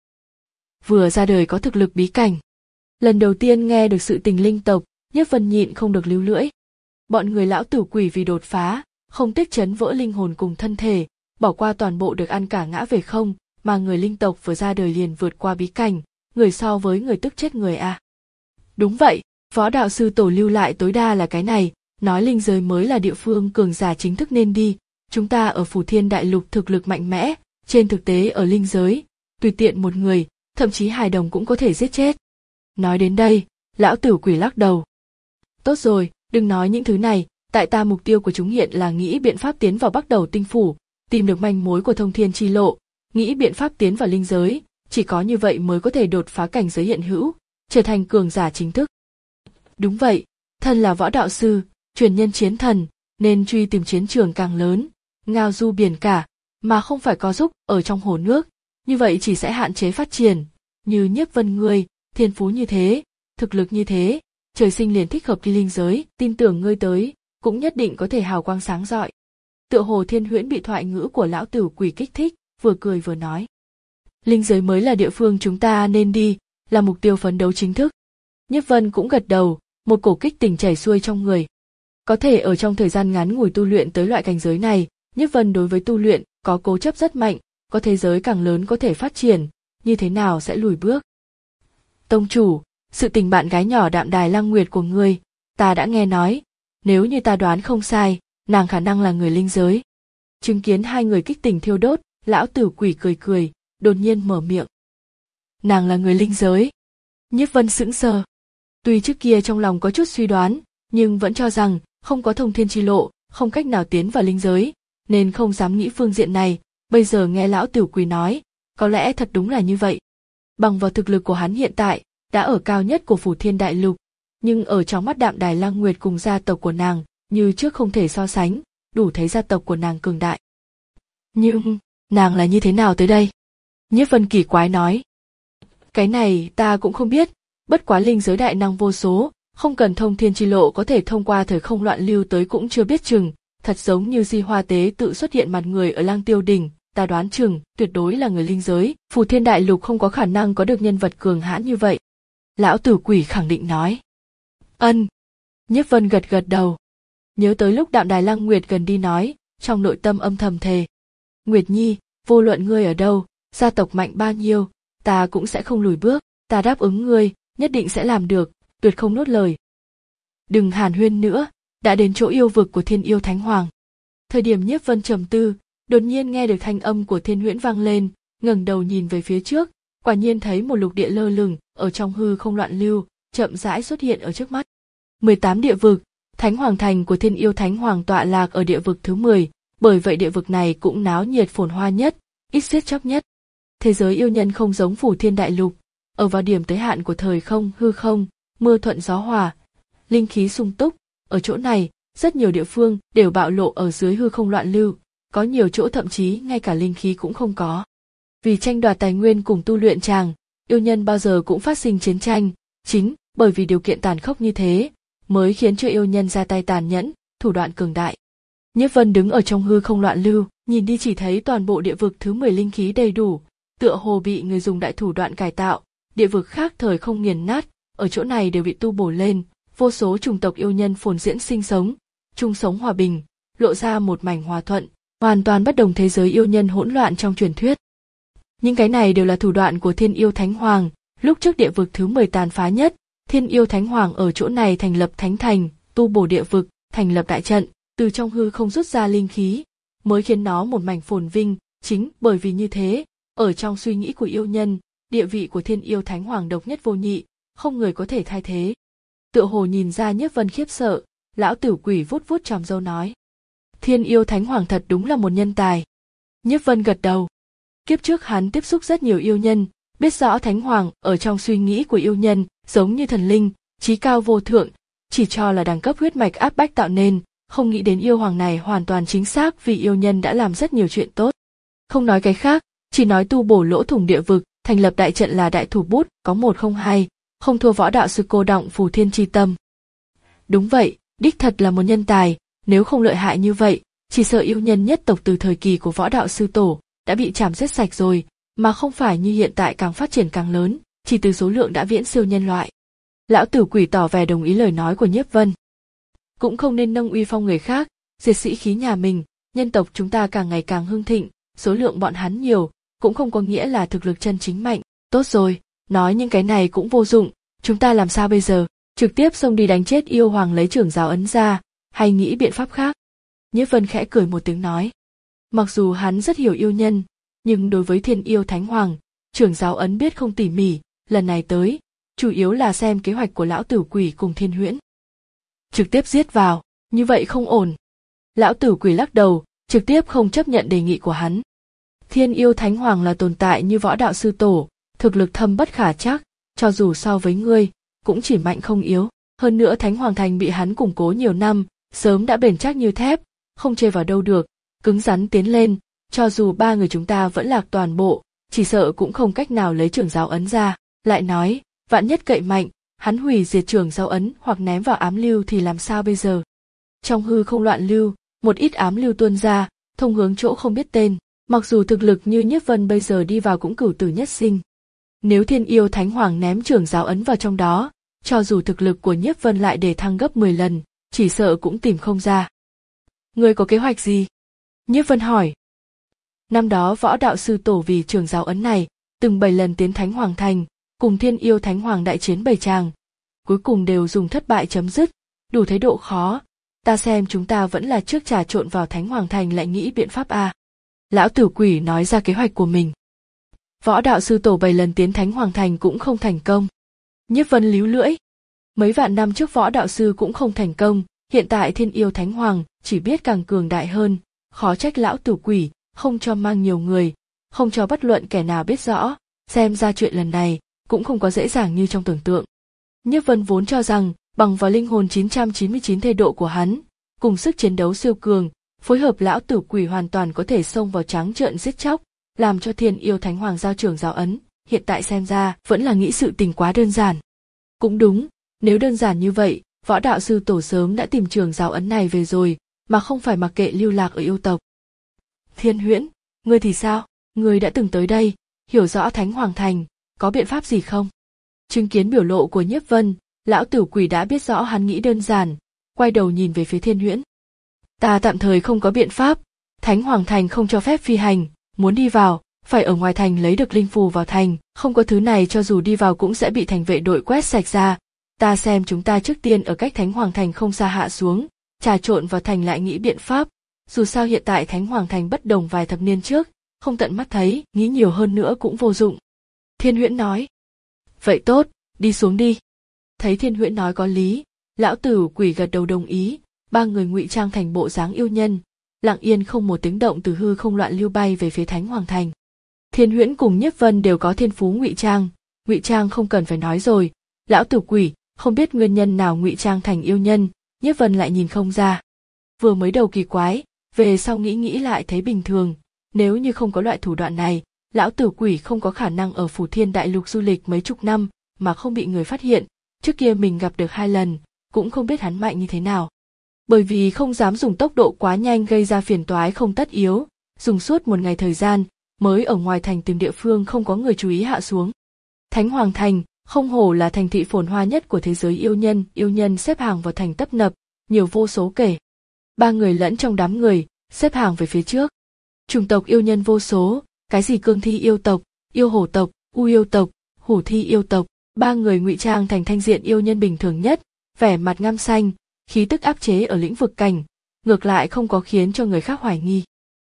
Vừa ra đời có thực lực bí cảnh. Lần đầu tiên nghe được sự tình linh tộc, Nhiếp Vân nhịn không được líu lưỡi. Bọn người Lão Tử Quỷ vì đột phá, không tiếc chấn vỡ linh hồn cùng thân thể, bỏ qua toàn bộ được ăn cả ngã về không, mà người linh tộc vừa ra đời liền vượt qua bí cảnh, người so với người tức chết người à. Đúng vậy, võ đạo sư tổ lưu lại tối đa là cái này, nói linh giới mới là địa phương cường giả chính thức nên đi, chúng ta ở Phù Thiên Đại Lục thực lực mạnh mẽ, trên thực tế ở linh giới, tùy tiện một người, thậm chí hài đồng cũng có thể giết chết. Nói đến đây, Lão Tử Quỷ lắc đầu. Tốt rồi, đừng nói những thứ này, tại ta mục tiêu của chúng hiện là nghĩ biện pháp tiến vào Bắc Đầu Tinh Phủ, tìm được manh mối của thông thiên chi lộ, nghĩ biện pháp tiến vào linh giới, chỉ có như vậy mới có thể đột phá cảnh giới hiện hữu, trở thành cường giả chính thức. Đúng vậy, thân là võ đạo sư, truyền nhân chiến thần, nên truy tìm chiến trường càng lớn, ngao du biển cả, mà không phải có giúp ở trong hồ nước, như vậy chỉ sẽ hạn chế phát triển, như Nhiếp Vân ngươi, thiên phú như thế, thực lực như thế, trời sinh liền thích hợp đi linh giới, tin tưởng ngươi tới, cũng nhất định có thể hào quang sáng rọi. Tựa hồ Thiên Huyễn bị thoại ngữ của Lão Tử Quỷ kích thích, vừa cười vừa nói. Linh giới mới là địa phương chúng ta nên đi, là mục tiêu phấn đấu chính thức. Nhiếp Vân cũng gật đầu, một cổ kích tình chảy xuôi trong người. Có thể ở trong thời gian ngắn ngủi tu luyện tới loại cảnh giới này, Nhiếp Vân đối với tu luyện có cố chấp rất mạnh, có thế giới càng lớn có thể phát triển, như thế nào sẽ lùi bước. Tông chủ, sự tình bạn gái nhỏ Đạm Đài Lăng Nguyệt của ngươi, ta đã nghe nói, nếu như ta đoán không sai, nàng khả năng là người linh giới. Chứng kiến hai người kích tình thiêu đốt, lão tử quỷ cười cười, đột nhiên mở miệng. Nàng là người linh giới. Nhiếp Vân sững sờ. Tuy trước kia trong lòng có chút suy đoán, nhưng vẫn cho rằng không có thông thiên chi lộ, không cách nào tiến vào linh giới, nên không dám nghĩ phương diện này. Bây giờ nghe lão tử quỷ nói, có lẽ thật đúng là như vậy. Bằng vào thực lực của hắn hiện tại, đã ở cao nhất của Phủ Thiên Đại Lục, nhưng ở trong mắt Đạm Đài Lăng Nguyệt cùng gia tộc của nàng, như trước không thể so sánh, đủ thấy gia tộc của nàng cường đại. Nhưng, nàng là như thế nào tới đây? Nhiếp Vân kỳ quái nói. Cái này ta cũng không biết, bất quá linh giới đại năng vô số, không cần thông thiên chi lộ có thể thông qua thời không loạn lưu tới cũng chưa biết chừng, thật giống như Di Hoa Tế tự xuất hiện mặt người ở Lang Tiêu Đỉnh, ta đoán chừng tuyệt đối là người linh giới, Phù Thiên Đại Lục không có khả năng có được nhân vật cường hãn như vậy. Lão tử quỷ khẳng định nói. Ân. Nhiếp Vân gật gật đầu. Nhớ tới lúc Đạm Đài Lăng Nguyệt gần đi nói, trong nội tâm âm thầm thề. Nguyệt Nhi, vô luận ngươi ở đâu, gia tộc mạnh bao nhiêu, ta cũng sẽ không lùi bước, ta đáp ứng ngươi, nhất định sẽ làm được, tuyệt không nuốt lời. Đừng hàn huyên nữa, đã đến chỗ yêu vực của Thiên Yêu Thánh Hoàng. Thời điểm Nhiếp Vân trầm tư, đột nhiên nghe được thanh âm của Thiên Huyễn vang lên, ngẩng đầu nhìn về phía trước, quả nhiên thấy một lục địa lơ lửng ở trong hư không loạn lưu, chậm rãi xuất hiện ở trước mắt. mười tám địa vực, Thánh Hoàng thành của Thiên Yêu Thánh Hoàng tọa lạc ở địa vực thứ mười, bởi vậy địa vực này cũng náo nhiệt phồn hoa nhất, ít giết chóc nhất. Thế giới yêu nhân không giống Phủ Thiên Đại Lục, ở vào điểm tới hạn của thời không hư không, mưa thuận gió hòa, linh khí sung túc, ở chỗ này, rất nhiều địa phương đều bạo lộ ở dưới hư không loạn lưu, có nhiều chỗ thậm chí ngay cả linh khí cũng không có. Vì tranh đoạt tài nguyên cùng tu luyện tràng, yêu nhân bao giờ cũng phát sinh chiến tranh, chính bởi vì điều kiện tàn khốc như thế, mới khiến cho yêu nhân ra tay tàn nhẫn, thủ đoạn cường đại. Nhiếp Vân đứng ở trong hư không loạn lưu, nhìn đi chỉ thấy toàn bộ địa vực thứ mười linh khí đầy đủ, tựa hồ bị người dùng đại thủ đoạn cải tạo, địa vực khác thời không nghiền nát, ở chỗ này đều bị tu bổ lên, vô số chủng tộc yêu nhân phồn diễn sinh sống, chung sống hòa bình, lộ ra một mảnh hòa thuận, hoàn toàn bất đồng thế giới yêu nhân hỗn loạn trong truyền thuyết. Những cái này đều là thủ đoạn của Thiên Yêu Thánh Hoàng, lúc trước địa vực thứ mười tàn phá nhất, Thiên Yêu Thánh Hoàng ở chỗ này thành lập thánh thành, tu bổ địa vực, thành lập đại trận, từ trong hư không rút ra linh khí, mới khiến nó một mảnh phồn vinh, chính bởi vì như thế, ở trong suy nghĩ của yêu nhân, địa vị của Thiên Yêu Thánh Hoàng độc nhất vô nhị, không người có thể thay thế. Tựa hồ nhìn ra Nhiếp Vân khiếp sợ, lão tử quỷ vuốt vuốt tròm râu nói. Thiên Yêu Thánh Hoàng thật đúng là một nhân tài. Nhiếp Vân gật đầu. Kiếp trước hắn tiếp xúc rất nhiều yêu nhân, biết rõ Thánh Hoàng ở trong suy nghĩ của yêu nhân giống như thần linh, trí cao vô thượng, chỉ cho là đẳng cấp huyết mạch áp bách tạo nên, không nghĩ đến yêu hoàng này hoàn toàn chính xác vì yêu nhân đã làm rất nhiều chuyện tốt. Không nói cái khác, chỉ nói tu bổ lỗ thủng địa vực, thành lập đại trận là đại thủ bút, có một không hai, không thua võ đạo sư Cô Động Phù Thiên chi tâm. Đúng vậy, đích thật là một nhân tài, nếu không lợi hại như vậy, chỉ sợ yêu nhân nhất tộc từ thời kỳ của võ đạo sư tổ đã bị chảm giết sạch rồi, mà không phải như hiện tại càng phát triển càng lớn, chỉ từ số lượng đã viễn siêu nhân loại. Lão tử quỷ tỏ vẻ đồng ý lời nói của Nhiếp Vân. Cũng không nên nâng uy phong người khác, diệt sĩ khí nhà mình, nhân tộc chúng ta càng ngày càng hưng thịnh, số lượng bọn hắn nhiều, cũng không có nghĩa là thực lực chân chính mạnh. Tốt rồi, nói những cái này cũng vô dụng, chúng ta làm sao bây giờ? Trực tiếp xông đi đánh chết yêu hoàng lấy trưởng giáo ấn ra, hay nghĩ biện pháp khác? Nhiếp Vân khẽ cười một tiếng nói. Mặc dù hắn rất hiểu yêu nhân, nhưng đối với Thiên Yêu Thánh Hoàng, trưởng giáo ấn biết không tỉ mỉ, lần này tới, chủ yếu là xem kế hoạch của lão tử quỷ cùng Thiên Huyễn. Trực tiếp giết vào, như vậy không ổn. Lão tử quỷ lắc đầu, trực tiếp không chấp nhận đề nghị của hắn. Thiên Yêu Thánh Hoàng là tồn tại như võ đạo sư tổ, thực lực thâm bất khả trắc, cho dù so với ngươi, cũng chỉ mạnh không yếu. Hơn nữa Thánh Hoàng thành bị hắn củng cố nhiều năm, sớm đã bền chắc như thép, không chê vào đâu được, cứng rắn tiến lên, cho dù ba người chúng ta vẫn lạc toàn bộ, chỉ sợ cũng không cách nào lấy trưởng giáo ấn ra. Lại nói, vạn nhất cậy mạnh, hắn hủy diệt trưởng giáo ấn hoặc ném vào ám lưu thì làm sao bây giờ? Trong hư không loạn lưu, một ít ám lưu tuôn ra, thông hướng chỗ không biết tên, mặc dù thực lực như Nhiếp Vân bây giờ đi vào cũng cửu tử nhất sinh. Nếu Thiên Yêu Thánh Hoàng ném trưởng giáo ấn vào trong đó, cho dù thực lực của Nhiếp Vân lại để thăng gấp mười lần, chỉ sợ cũng tìm không ra. Ngươi có kế hoạch gì? Nhiếp Vân hỏi. Năm đó võ đạo sư tổ vì trưởng giáo ấn này, từng bảy lần tiến Thánh Hoàng thành, cùng Thiên Yêu Thánh Hoàng đại chiến bảy tràng, cuối cùng đều dùng thất bại chấm dứt, đủ thấy độ khó. Ta xem chúng ta vẫn là trước trà trộn vào Thánh Hoàng Thành lại nghĩ biện pháp a. Lão Tử Quỷ nói ra kế hoạch của mình. Võ đạo sư tổ bảy lần tiến Thánh Hoàng Thành cũng không thành công. Nhiếp Vân líu lưỡi. Mấy vạn năm trước võ đạo sư cũng không thành công, hiện tại Thiên Yêu Thánh Hoàng chỉ biết càng cường đại hơn, khó trách Lão Tử Quỷ không cho mang nhiều người, không cho bất luận kẻ nào biết rõ, xem ra chuyện lần này cũng không có dễ dàng như trong tưởng tượng. Nhiếp Vân vốn cho rằng bằng vào linh hồn chín trăm chín mươi chín thê độ của hắn, cùng sức chiến đấu siêu cường, phối hợp Lão Tử Quỷ hoàn toàn có thể xông vào trắng trợn giết chóc, làm cho Thiên Yêu Thánh Hoàng giao trưởng giáo ấn, hiện tại xem ra vẫn là nghĩ sự tình quá đơn giản. Cũng đúng, nếu đơn giản như vậy, võ đạo sư tổ sớm đã tìm trường giáo ấn này về rồi, mà không phải mặc kệ lưu lạc ở yêu tộc. Thiên Huyễn, ngươi thì sao? Ngươi đã từng tới đây, hiểu rõ Thánh Hoàng Thành, có biện pháp gì không? Chứng kiến biểu lộ của Nhiếp Vân, Lão Tử Quỷ đã biết rõ hắn nghĩ đơn giản, quay đầu nhìn về phía Thiên Huyễn. Ta tạm thời không có biện pháp, Thánh Hoàng Thành không cho phép phi hành, muốn đi vào, phải ở ngoài thành lấy được linh phù vào thành, không có thứ này cho dù đi vào cũng sẽ bị thành vệ đội quét sạch ra. Ta xem chúng ta trước tiên ở cách Thánh Hoàng Thành không xa hạ xuống, trà trộn vào thành lại nghĩ biện pháp. Dù sao hiện tại Thánh Hoàng Thành bất đồng vài thập niên trước, không tận mắt thấy, nghĩ nhiều hơn nữa cũng vô dụng. Thiên Huyễn nói. Vậy tốt, đi xuống đi. Thấy Thiên Huyễn nói có lý, Lão Tử Quỷ gật đầu đồng ý, ba người ngụy trang thành bộ dáng yêu nhân, lặng yên không một tiếng động từ hư không loạn lưu bay về phía Thánh Hoàng Thành. Thiên Huyễn cùng Nhiếp Vân đều có thiên phú ngụy trang, ngụy trang không cần phải nói rồi, Lão Tử Quỷ không biết nguyên nhân nào ngụy trang thành yêu nhân, Nhiếp Vân lại nhìn không ra. Vừa mới đầu kỳ quái, về sau nghĩ nghĩ lại thấy bình thường, nếu như không có loại thủ đoạn này, Lão Tử Quỷ không có khả năng ở Phủ Thiên Đại Lục du lịch mấy chục năm mà không bị người phát hiện, trước kia mình gặp được hai lần, cũng không biết hắn mạnh như thế nào. Bởi vì không dám dùng tốc độ quá nhanh gây ra phiền toái không tất yếu, dùng suốt một ngày thời gian, mới ở ngoài thành tìm địa phương không có người chú ý hạ xuống. Thánh Hoàng Thành, không hổ là thành thị phồn hoa nhất của thế giới yêu nhân, yêu nhân xếp hàng vào thành tấp nập, nhiều vô số kể. Ba người lẫn trong đám người, xếp hàng về phía trước. Chủng tộc yêu nhân vô số, cái gì cương thi yêu tộc, yêu hổ tộc, u yêu tộc, hủ thi yêu tộc, ba người ngụy trang thành thanh diện yêu nhân bình thường nhất, vẻ mặt ngăm xanh, khí tức áp chế ở lĩnh vực cảnh, ngược lại không có khiến cho người khác hoài nghi.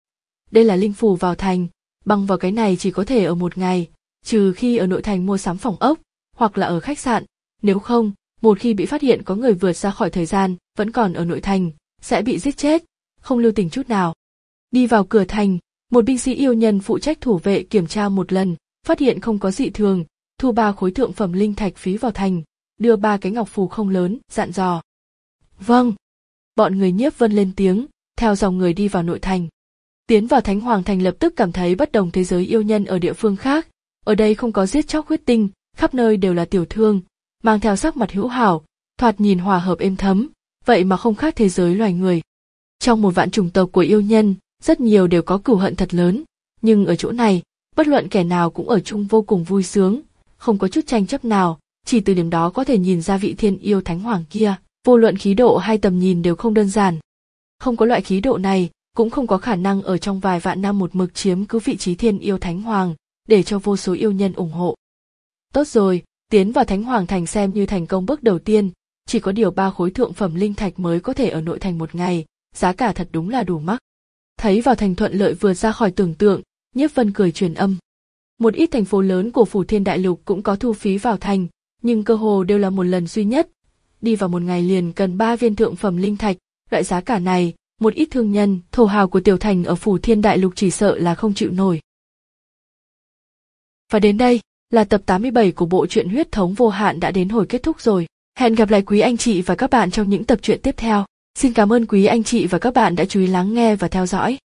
Đây là linh phù vào thành, bằng vào cái này chỉ có thể ở một ngày, trừ khi ở nội thành mua sắm phòng ốc, hoặc là ở khách sạn, nếu không, một khi bị phát hiện có người vượt ra khỏi thời gian, vẫn còn ở nội thành, sẽ bị giết chết, không lưu tình chút nào. Đi vào cửa thành, một binh sĩ yêu nhân phụ trách thủ vệ kiểm tra một lần, phát hiện không có dị thường, thu ba khối thượng phẩm linh thạch phí vào thành, đưa ba cái ngọc phù không lớn, dặn dò. Vâng. Bọn người Nhiếp Vân lên tiếng, theo dòng người đi vào nội thành. Tiến vào Thánh Hoàng Thành lập tức cảm thấy bất đồng thế giới yêu nhân ở địa phương khác, ở đây không có giết chóc huyết tinh, khắp nơi đều là tiểu thương, mang theo sắc mặt hữu hảo, thoạt nhìn hòa hợp êm thấm, vậy mà không khác thế giới loài người. Trong một vạn chủng tộc của yêu nhân, rất nhiều đều có cửu hận thật lớn, nhưng ở chỗ này, bất luận kẻ nào cũng ở chung vô cùng vui sướng, không có chút tranh chấp nào, chỉ từ điểm đó có thể nhìn ra vị Thiên Yêu Thánh Hoàng kia, vô luận khí độ hay tầm nhìn đều không đơn giản. Không có loại khí độ này, cũng không có khả năng ở trong vài vạn năm một mực chiếm cứ vị trí Thiên Yêu Thánh Hoàng, để cho vô số yêu nhân ủng hộ. Tốt rồi, tiến vào Thánh Hoàng Thành xem như thành công bước đầu tiên, chỉ có điều ba khối thượng phẩm linh thạch mới có thể ở nội thành một ngày, giá cả thật đúng là đủ mắc. Thấy vào thành thuận lợi vượt ra khỏi tưởng tượng, Nhiếp Vân cười truyền âm. Một ít thành phố lớn của Phủ Thiên Đại Lục cũng có thu phí vào thành, nhưng cơ hồ đều là một lần duy nhất. Đi vào một ngày liền cần ba viên thượng phẩm linh thạch, loại giá cả này, một ít thương nhân, thổ hào của tiểu thành ở Phủ Thiên Đại Lục chỉ sợ là không chịu nổi. Và đến đây, là tập tám mươi bảy của bộ truyện Huyết Thống Vô Hạn đã đến hồi kết thúc rồi. Hẹn gặp lại quý anh chị và các bạn trong những tập truyện tiếp theo. Xin cảm ơn quý anh chị và các bạn đã chú ý lắng nghe và theo dõi.